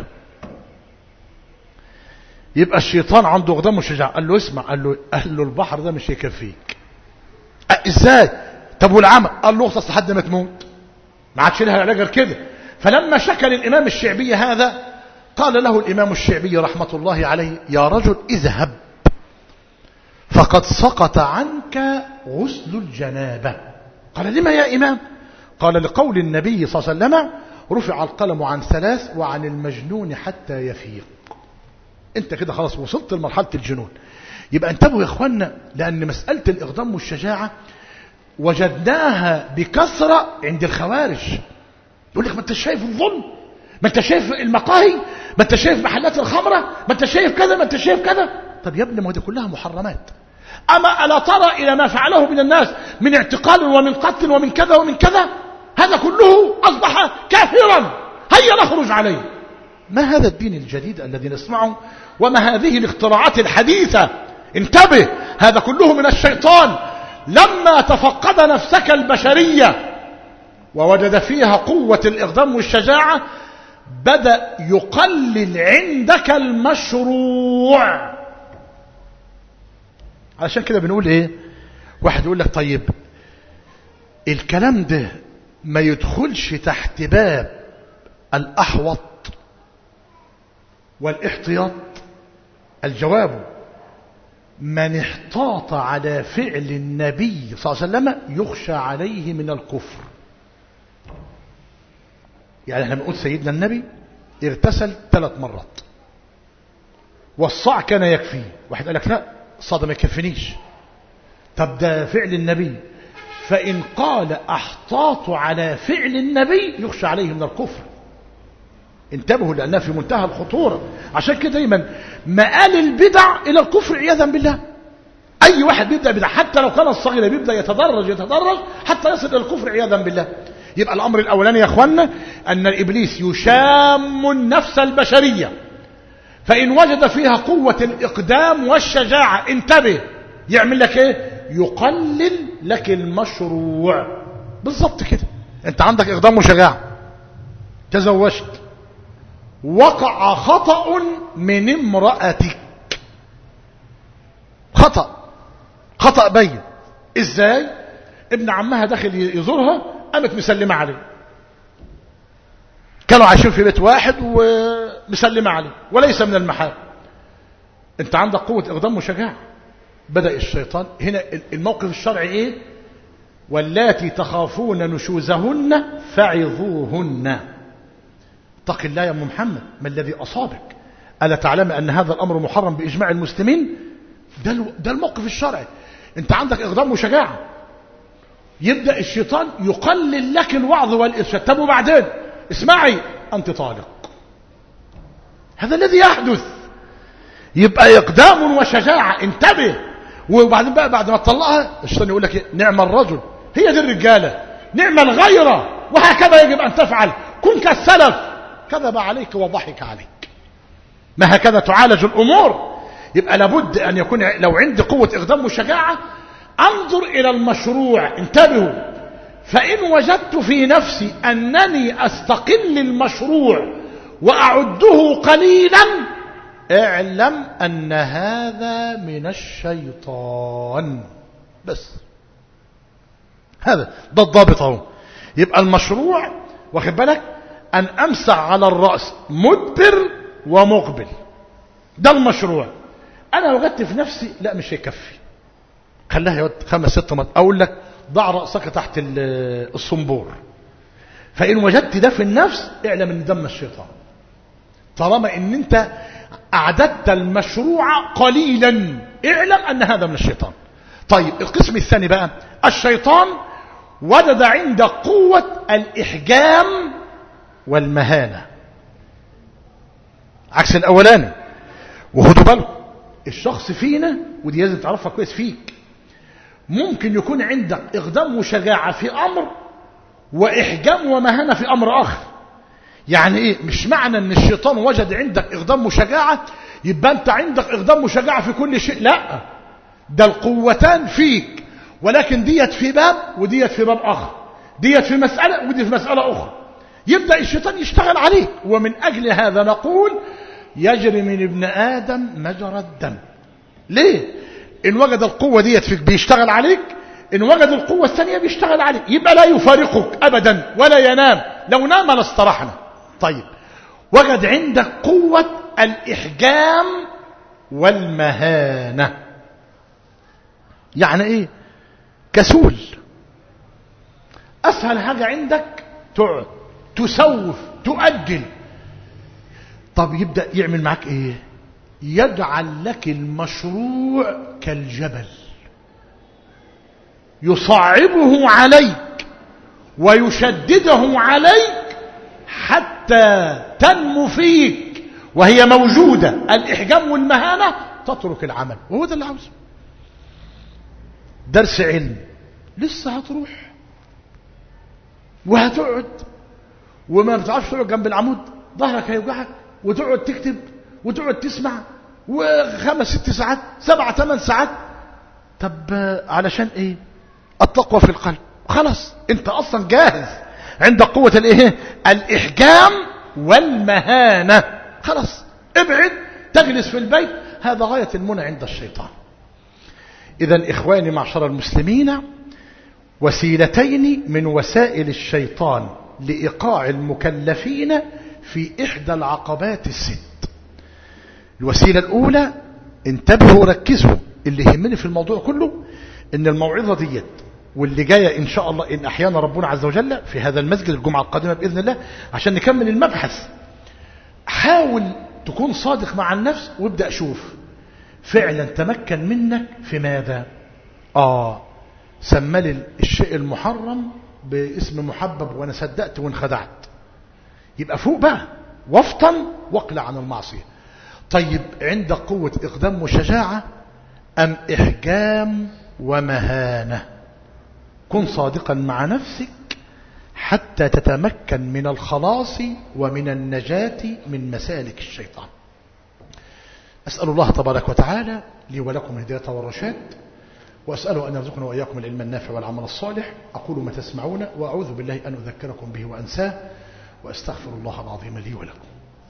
Speaker 1: يبقى الشيطان عنده اقدام وشجاعة. قال له: اسمع، قال له البحر ده مش هيكفيك. ازاي؟ طب والعمى؟ قال له اغطس لحد ما تموت، ما عادش لها علاج غير كده. فلما شكى للامام الشعبي هذا قال له الامام الشعبي رحمة الله عليه: يا رجل اذهب فقد سقط عنك غسل الجنابة. قال: لما يا امام؟ قال: لقول النبي صلى الله عليه وسلم: رفع القلم عن 3 وعن المجنون حتى يفيق. انت كده خلاص وصلت لمرحلة الجنون. يبقى انتبهوا يا اخوانا، لان مسألة الاقدام والشجاعة وجدناها بكثرة عند الخوارج. يقول لك: ما انت شايف الظلم، ما انت شايف المقاهي، ما انت شايف محلات الخمرة، ما انت شايف كذا، ما انت شايف كذا. طب يا ابني ما دي كلها محرمات. اما الا ترى الى ما فعله من الناس من اعتقال ومن قتل ومن كذا ومن كذا؟ هذا كله اصبح كافرا، هيا نخرج عليه. ما هذا الدين الجديد الذي نسمعه؟ وما هذه الاختراعات الحديثة؟ انتبه، هذا كله من الشيطان. لما تفقد نفسك البشرية ووجد فيها قوة الإقدام والشجاعة بدأ يقلل عندك المشروع. علشان كده بنقول ايه؟ واحد يقول لك: طيب الكلام ده ما يدخلش تحت باب الأحوط والاحتياط؟ الجواب: من احتاط على فعل النبي صلى الله عليه وسلم يخشى عليه من الكفر. يعني احنا بنقول سيدنا النبي اغتسل 3 مرات والصاع كان يكفيه. واحد قال لك: لا، الصاع ده ما يكفنيش. طب ده فعل النبي. فإن قال احتاط على فعل النبي يخشى عليه من الكفر. انتبهوا، لأنها في منتهى الخطورة. عشان كده دايما مآل البدع إلى الكفر عياذا بالله. أي واحد بيبدأ بدع حتى لو كان الصغير بيبدأ يتدرج حتى يصل إلى الكفر عياذا بالله. يبقى الأمر الأولاني يا أخوانا أن الإبليس يشام النفس البشرية، فإن وجد فيها قوة الإقدام والشجاعة انتبه، يعمل لك إيه؟ يقلل لك المشروع. بالضبط كده. أنت عندك إقدام وشجاعة، تزوجت، وقع خطأ من امرأتك، خطأ بين. ازاي؟ ابن عمها داخل يزورها، قامت مسلمة عليه، كانوا عايشين في بيت واحد ومسلمة عليه وليس من المحال. انت عندك قوة اقدام وشجاعة. بدأ الشيطان هنا. الموقف الشرعي ايه؟ واللاتي تخافون نشوزهن فعظوهن. اتق الله يا ام محمد، ما الذي اصابك؟ الا تعلم ان هذا الامر محرم باجماع المسلمين؟ ده الموقف الشرعي. انت عندك اقدام وشجاعه، يبدا الشيطان يقلل لك الوعظ والارشاد. طب وبعدين؟ اسمعي، انت طالق. هذا الذي يحدث. يبقى اقدام وشجاعه، انتبه. وبعدين بقى بعد ما تطلقها الشيطان يقول لك: نعم الرجل، هي دي الرجاله، نعم الغيره، وهكذا يجب ان تفعل، كن كالسلف. كذب عليك وضحك عليك. ما هكذا تعالج الأمور. يبقى لابد أن يكون لو عندي قوة إقدام وشجاعة أنظر إلى المشروع. انتبهوا، فإن وجدت في نفسي أنني أستقل المشروع وأعده قليلا اعلم أن هذا من الشيطان. بس هذا ده الضابط اهو. يبقى المشروع، واخد بالك، أن أمسح على الرأس مدبر ومقبل. ده المشروع. أنا وجدت في نفسي لا مش هيكفي، خليها يود 5-6 مرات. أقول لك: ضع رأسك تحت الصنبور. فإن وجدت ده في النفس اعلم أن ده من الشيطان، طالما أن أنت أعددت المشروع قليلا اعلم أن هذا من الشيطان. طيب القسم الثاني بقى، الشيطان وجد عند قوة الإحجام والمهانة، عكس الأولاني. وخدوا بالكم، الشخص فينا ودي لازم تعرفها كويس فيك، ممكن يكون عندك إقدام وشجاعة في أمر وإحجام ومهانة في أمر آخر. يعني إيه؟ مش معنى أن الشيطان وجد عندك إقدام وشجاعة يبقى أنت عندك إقدام وشجاعة في كل شيء. لا، ده القوتان فيك، ولكن ديت في باب وديت في باب آخر، ديت في مسألة ودي في مسألة أخرى. يبدأ الشيطان يشتغل عليك. ومن أجل هذا نقول: يجري من ابن آدم مجرى الدم. ليه؟ إن وجد القوة ديت فيك بيشتغل عليك، إن وجد القوة الثانية بيشتغل عليه، يبقى لا يفارقك أبدا ولا ينام، لو نام لاستراحنا. طيب وجد عندك قوة الإحجام والمهانة. يعني إيه؟ كسول، أسهل حاجة عندك تقعد تسوف تؤجل. طب يبدأ يعمل معك إيه؟ يجعل لك المشروع كالجبل، يصعبه عليك ويشدده عليك حتى تنمو فيك وهي موجودة الإحجام والمهانة، تترك العمل. وهو ده اللي عاوزه. درس علم لسه هتروح وهتقعد وما بتعرفش تقعد جنب العمود، ظهرك هيوجعك، وتقعد تكتب وتقعد تسمع، و5 6 ساعات 7 8 ساعات. طب علشان ايه؟ التقوى في القلب. خلاص انت اصلا جاهز، عندك قوة الايه؟ الاحجام والمهانة. خلاص ابعد، تجلس في البيت، هذا غاية المنى عند الشيطان. اذا اخواني معشر المسلمين، وسيلتين من وسائل الشيطان لإيقاع المكلفين في إحدى العقبات الست. الوسيلة الأولى، انتبهوا وركزوا، اللي يهمني في الموضوع كله إن الموعظة ديت واللي جاية إن شاء الله إن أحيانا ربنا عز وجل في هذا المسجد الجمعة القادمة بإذن الله عشان نكمل المبحث. حاول تكون صادق مع النفس وابدأ شوف فعلا تمكن منك في ماذا. سمى الشيء المحرم باسم محبب وانا صدقت وانخدعت، يبقى فوق بقى وافطن واقلع عن المعصية. طيب عندك قوة اقدام وشجاعة ام احجام ومهانة؟ كن صادقا مع نفسك حتى تتمكن من الخلاص ومن النجاة من مسالك الشيطان. أسأل الله تبارك وتعالى لي ولكم الهداية والرشاد، وأسأله أن يرزقنا وإياكم العلم النافع والعمل الصالح. أقول ما تسمعون وأعوذ بالله أن أذكركم به وأنساه، وأستغفر الله العظيم لي ولكم.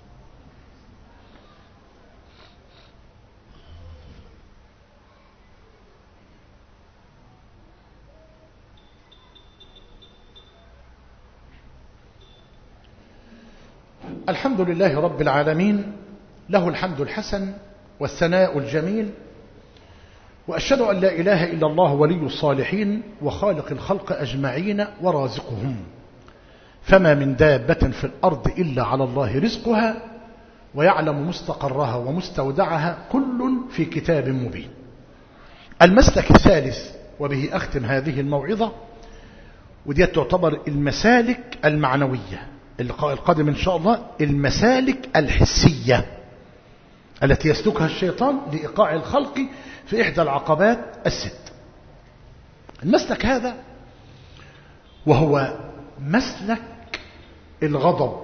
Speaker 1: الحمد لله رب العالمين، له الحمد الحسن والثناء الجميل، وأشهد أن لا إله إلا الله ولي الصالحين وخالق الخلق أجمعين ورازقهم، فما من دابة في الأرض إلا على الله رزقها ويعلم مستقرها ومستودعها كل في كتاب مبين. المسلك الثالث وبه أختم هذه الموعظة، ودي تعتبر المسالك المعنوية. اللقاء القادم إن شاء الله المسالك الحسية التي يسلكها الشيطان لإيقاع الخلق في إحدى العقبات الست. المسلك هذا وهو مسلك الغضب،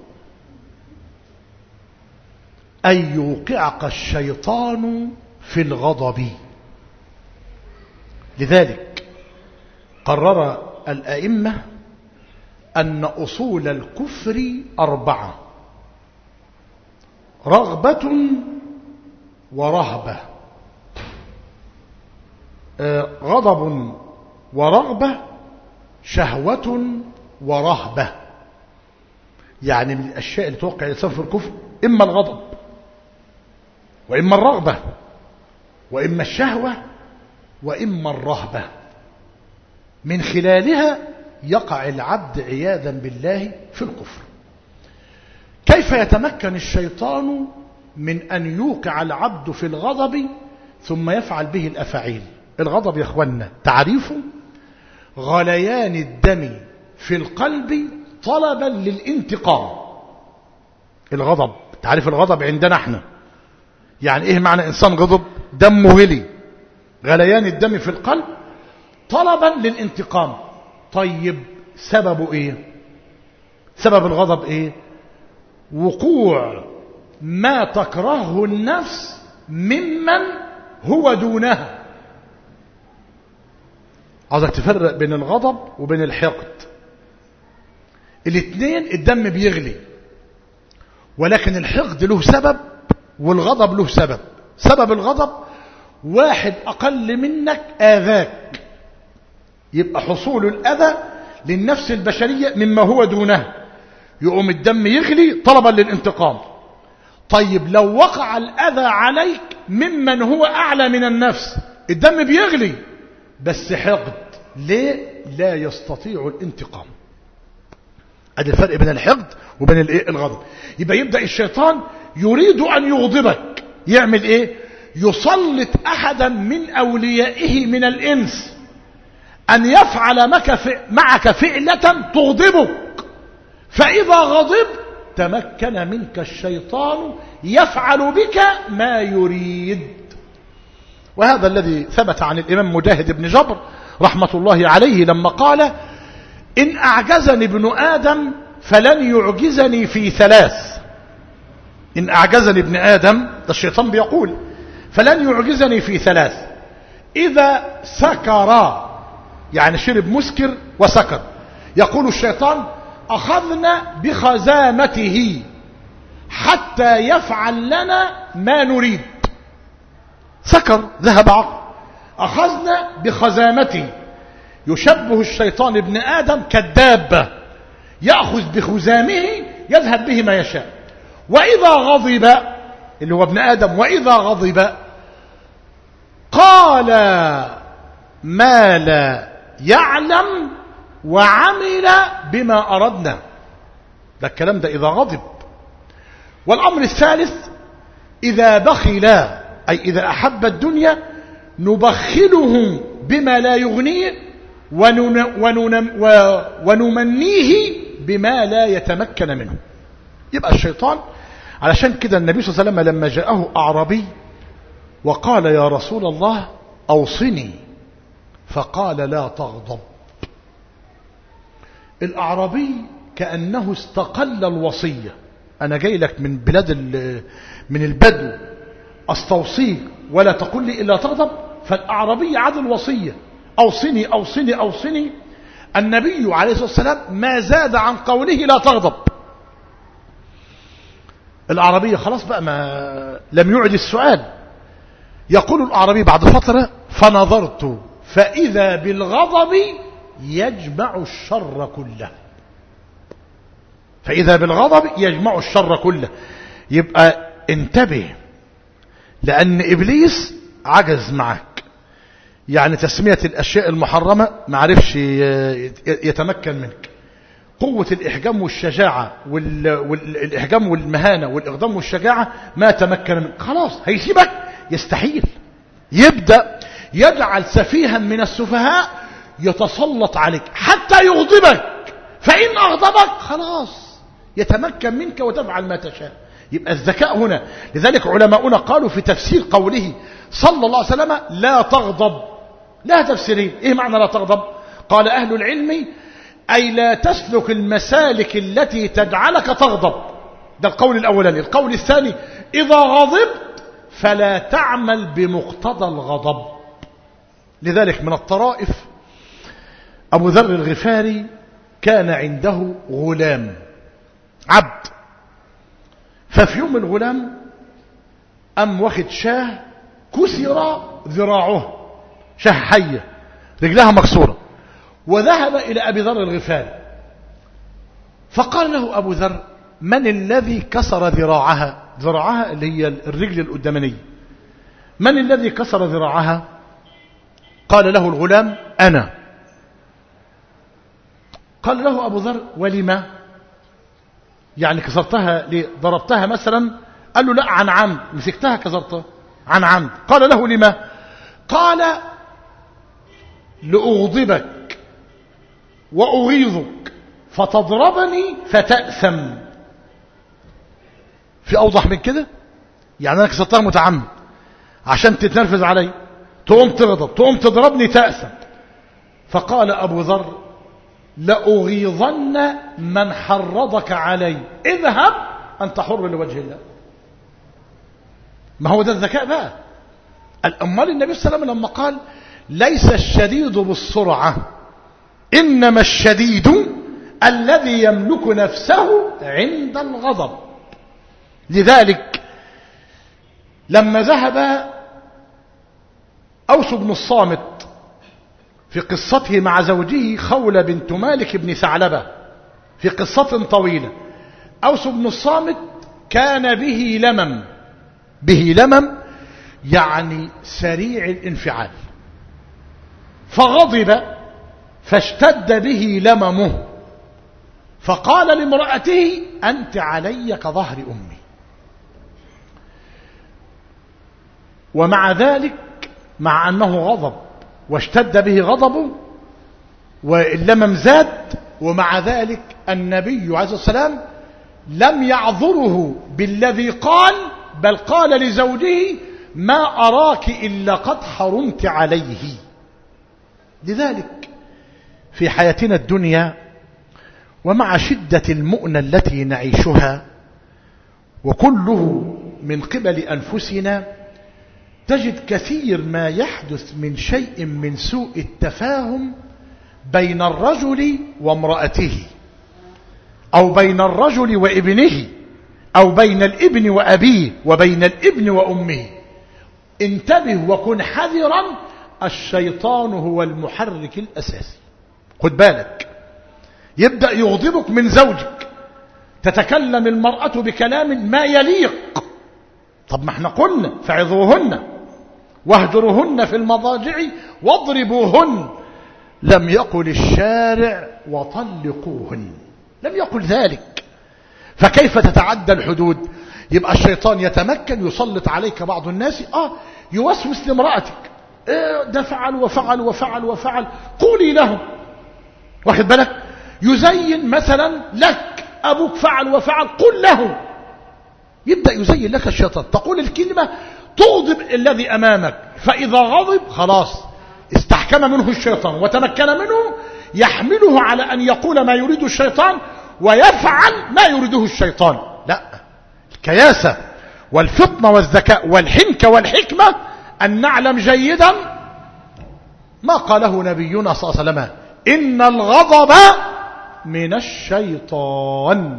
Speaker 1: أن يوقعك الشيطان في الغضب. لذلك قرر الأئمة أن أصول الكفر 4: رغبة ورهبة، غضب ورغبة، شهوة ورهبة. يعني من الأشياء اللي توقع الإنسان في الكفر إما الغضب وإما الرغبة وإما الشهوة وإما الرهبة، من خلالها يقع العبد عياذا بالله في الكفر. كيف يتمكن الشيطان من أن يوقع العبد في الغضب ثم يفعل به الأفعيل؟ الغضب يا أخوانا تعريفه غليان الدم في القلب طلبا للانتقام. الغضب تعريف الغضب عندنا احنا يعني ايه؟ معنى انسان غضب دمه غلي، غليان الدم في القلب طلبا للانتقام. طيب سببه ايه؟ سبب الغضب ايه؟ وقوع ما تكرهه النفس ممن هو دونها. عاوزك تفرق بين الغضب وبين الحقد. الاثنين الدم بيغلي، ولكن الحقد له سبب والغضب له سبب. سبب الغضب واحد أقل منك آذاك يبقى حصول الأذى للنفس البشرية مما هو دونه، يقوم الدم يغلي طلبا للانتقام. طيب لو وقع الأذى عليك ممن هو أعلى من النفس، الدم بيغلي بس حقد، ليه؟ لا يستطيع الانتقام. ادي الفرق بين الحقد وبين الغضب. يبقى يبدأ الشيطان يريد أن يغضبك، يعمل ايه؟ يسلط أحدا من أوليائه من الإنس أن يفعل معك فعلة تغضبك، فإذا غضب تمكن منك الشيطان يفعل بك ما يريد. وهذا الذي ثبت عن الإمام مجاهد بن جبر رحمة الله عليه لما قال: إن أعجزني ابن آدم فلن يعجزني في ثلاث. إن أعجزني ابن آدم، ده الشيطان بيقول، فلن يعجزني في ثلاث: إذا سكر، يعني شرب مسكر وسكر، يقول الشيطان: أخذنا بخزامته حتى يفعل لنا ما نريد. سكر، ذهب عقل، أخذنا بخزامته. يشبه الشيطان ابن آدم كالدابة، يأخذ بخزامه يذهب به ما يشاء. وإذا غضب، اللي هو ابن آدم، وإذا غضب قال ما لا يعلم وعمل بما أردنا. ده الكلام ده إذا غضب. والأمر الثالث: إذا بخل، أي إذا أحب الدنيا، نبخله بما لا يغنيه ونمنيه بما لا يتمكن منه. يبقى الشيطان، علشان كده النبي صلى الله عليه وسلم لما جاءه أعرابي وقال: يا رسول الله أوصني، فقال: لا تغضب. الأعرابي كأنه استقل الوصية، أنا جاي لك من بلاد من البدو أستوصيك ولا تقول لي إلا تغضب. فالأعرابي عاد الوصية: أوصني أوصني أوصني. النبي عليه الصلاة والسلام ما زاد عن قوله لا تغضب. الأعرابي خلاص بقى ما لم يعد السؤال. يقول الأعرابي بعد فترة: فنظرت فإذا بالغضب يجمع الشر كله. فإذا بالغضب يجمع الشر كله. يبقى انتبه، لأن إبليس عجز معك، يعني تسمية الأشياء المحرمة ما عرفش يتمكن منك. قوة الإحجام والشجاعة والإحجام والمهانة والإقدام والشجاعة ما تمكن منك، خلاص هيسيبك، يستحيل. يبدأ يجعل سفيها من السفهاء يتسلط عليك حتى يغضبك، فإن أغضبك خلاص يتمكن منك وتفعل ما تشاء. يبقى الذكاء هنا. لذلك علماؤنا قالوا في تفسير قوله صلى الله عليه وسلم: لا تغضب، لا تفسيرين. ايه معنى لا تغضب؟ قال أهل العلم: أي لا تسلك المسالك التي تجعلك تغضب. ده القول الأولاني. القول الثاني: إذا غضبت فلا تعمل بمقتضى الغضب. لذلك من الطرائف أبو ذر الغفاري كان عنده غلام عبد، ففي يوم الغلام أم واخد شاه كسر ذراعه، شاه حية رجلها مكسورة، وذهب إلى أبي ذر الغفاري فقال له أبو ذر: من الذي كسر ذراعها؟ ذراعها اللي هي الرجل القدامانية. من الذي كسر ذراعها؟ قال له الغلام: أنا. قال له أبو ذر: ولما؟ يعني كسرتها ليه؟ ضربتها مثلا؟ قال له: لا، عن عمد، مسكتها كسرتها عن عمد. قال له: لما؟ قال: لأغضبك وأغيظك فتضربني فتأثم. في أوضح من كده؟ يعني أنا كسرتها متعمد عشان تتنرفز علي، تقوم تغضب، تقوم تضربني تأثم. فقال أبو ذر: لأغيظن من حرضك علي، اذهب أنت حر لوجه الله. ما هو ده الذكاء بقى. الأمال النبي صلى الله عليه وسلم لما قال: ليس الشديد بالسرعة، إنما الشديد الذي يملك نفسه عند الغضب. لذلك لما ذهب أوس بن الصامت في قصته مع زوجه خولة بنت مالك بن ثعلبة، في قصة طويلة. أوس بن الصامت كان به لمم يعني سريع الانفعال، فغضب فاشتد به لممه، فقال لامرأته أنت علي كظهر أمي. ومع ذلك، مع أنه غضب واشتد به غضبه واللمم زاد، ومع ذلك النبي عليه الصلاة والسلام لم يعذره بالذي قال، بل قال لزوجه ما أراك إلا قد حرمت عليه. لذلك في حياتنا الدنيا ومع شدة المؤنة التي نعيشها وكله من قبل أنفسنا، تجد كثير ما يحدث من شيء من سوء التفاهم بين الرجل وامرأته، أو بين الرجل وابنه، أو بين الابن وأبيه، وبين الابن وأمه. انتبه وكن حذرا، الشيطان هو المحرك الأساسي. خد بالك، يبدأ يغضبك من زوجك، تتكلم المرأة بكلام ما يليق. طب ما احنا قلنا فعظوهن واهجروهن في المضاجع واضربوهن، لم يقل الشارع وطلقوهن، لم يقل ذلك. فكيف تتعدى الحدود؟ يبقى الشيطان يتمكن، يسلط عليك بعض الناس يوسوس لامرأتك، ده فعل وفعل وفعل وفعل، قولي له. واخد بالك؟ يزين مثلا لك أبوك فعل وفعل، قل له. يبدأ يزين لك الشيطان، تقول الكلمة تغضب الذي أمامك، فإذا غضب خلاص استحكم منه الشيطان وتمكن منه، يحمله على أن يقول ما يريد الشيطان ويفعل ما يريده الشيطان. لا، الكياسة والفطنة والذكاء والحنكة والحكمة أن نعلم جيدا ما قاله نبينا صلى الله عليه وسلم: إن الغضب من الشيطان،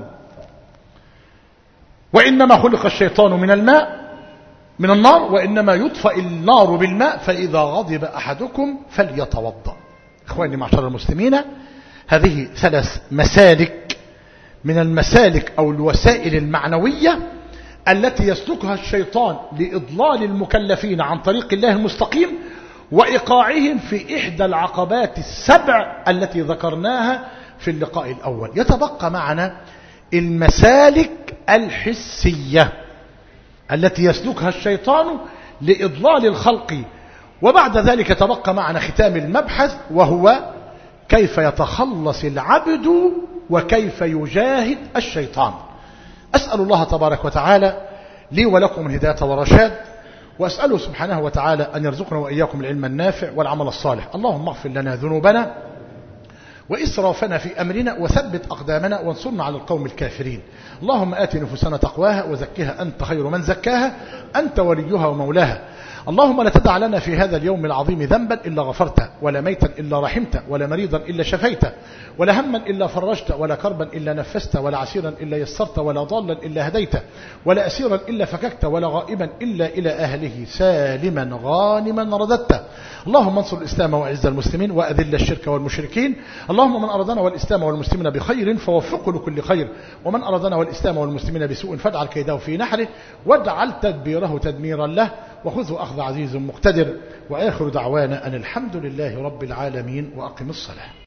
Speaker 1: وإنما خلق الشيطان من النار، وإنما يطفئ النار بالماء، فإذا غضب أحدكم فليتوضأ. إخواني معشر المسلمين، هذه 3 مسالك من المسالك أو الوسائل المعنوية التي يسلكها الشيطان لإضلال المكلفين عن طريق الله المستقيم وإيقاعهم في إحدى العقبات 7 التي ذكرناها في اللقاء الأول. يتبقى معنا المسالك الحسية التي يسلكها الشيطان لإضلال الخلق، وبعد ذلك تبقى معنا ختام المبحث، وهو كيف يتخلص العبد وكيف يجاهد الشيطان. أسأل الله تبارك وتعالى لي ولكم الهداية والرشاد، وأسأله سبحانه وتعالى أن يرزقنا وإياكم العلم النافع والعمل الصالح. اللهم اغفر لنا ذنوبنا وإسرافنا في أمرنا، وثبت أقدامنا، وانصرنا على القوم الكافرين. اللهم آت نفوسنا تقواها وزكها أنت خير من زكاها، أنت وليها ومولاها. اللهم لا تدع لنا في هذا اليوم العظيم ذنبا إلا غفرته، ولا ميتا إلا رحمته، ولا مريضا إلا شفيته، ولا هما إلا فرجته، ولا كربا إلا نفسته، ولا عسيرا إلا يسرته، ولا ضالا إلا هديته، ولا أسيرا إلا فككته، ولا غائبا إلا إلى أهله سالما غانما رددته. اللهم انصر الإسلام وأعز المسلمين، وأذل الشرك والمشركين. اللهم من أرادنا والإسلام والمسلمين بخير فوفقه لكل خير، ومن أرادنا والإسلام والمسلمين بسوء فاجعل كيده في نحره، واجعل تدبيره تدميرا له، وخذه أخذ عزيز مقتدر. وآخر دعوانا أن الحمد لله رب العالمين، وأقم الصلاة.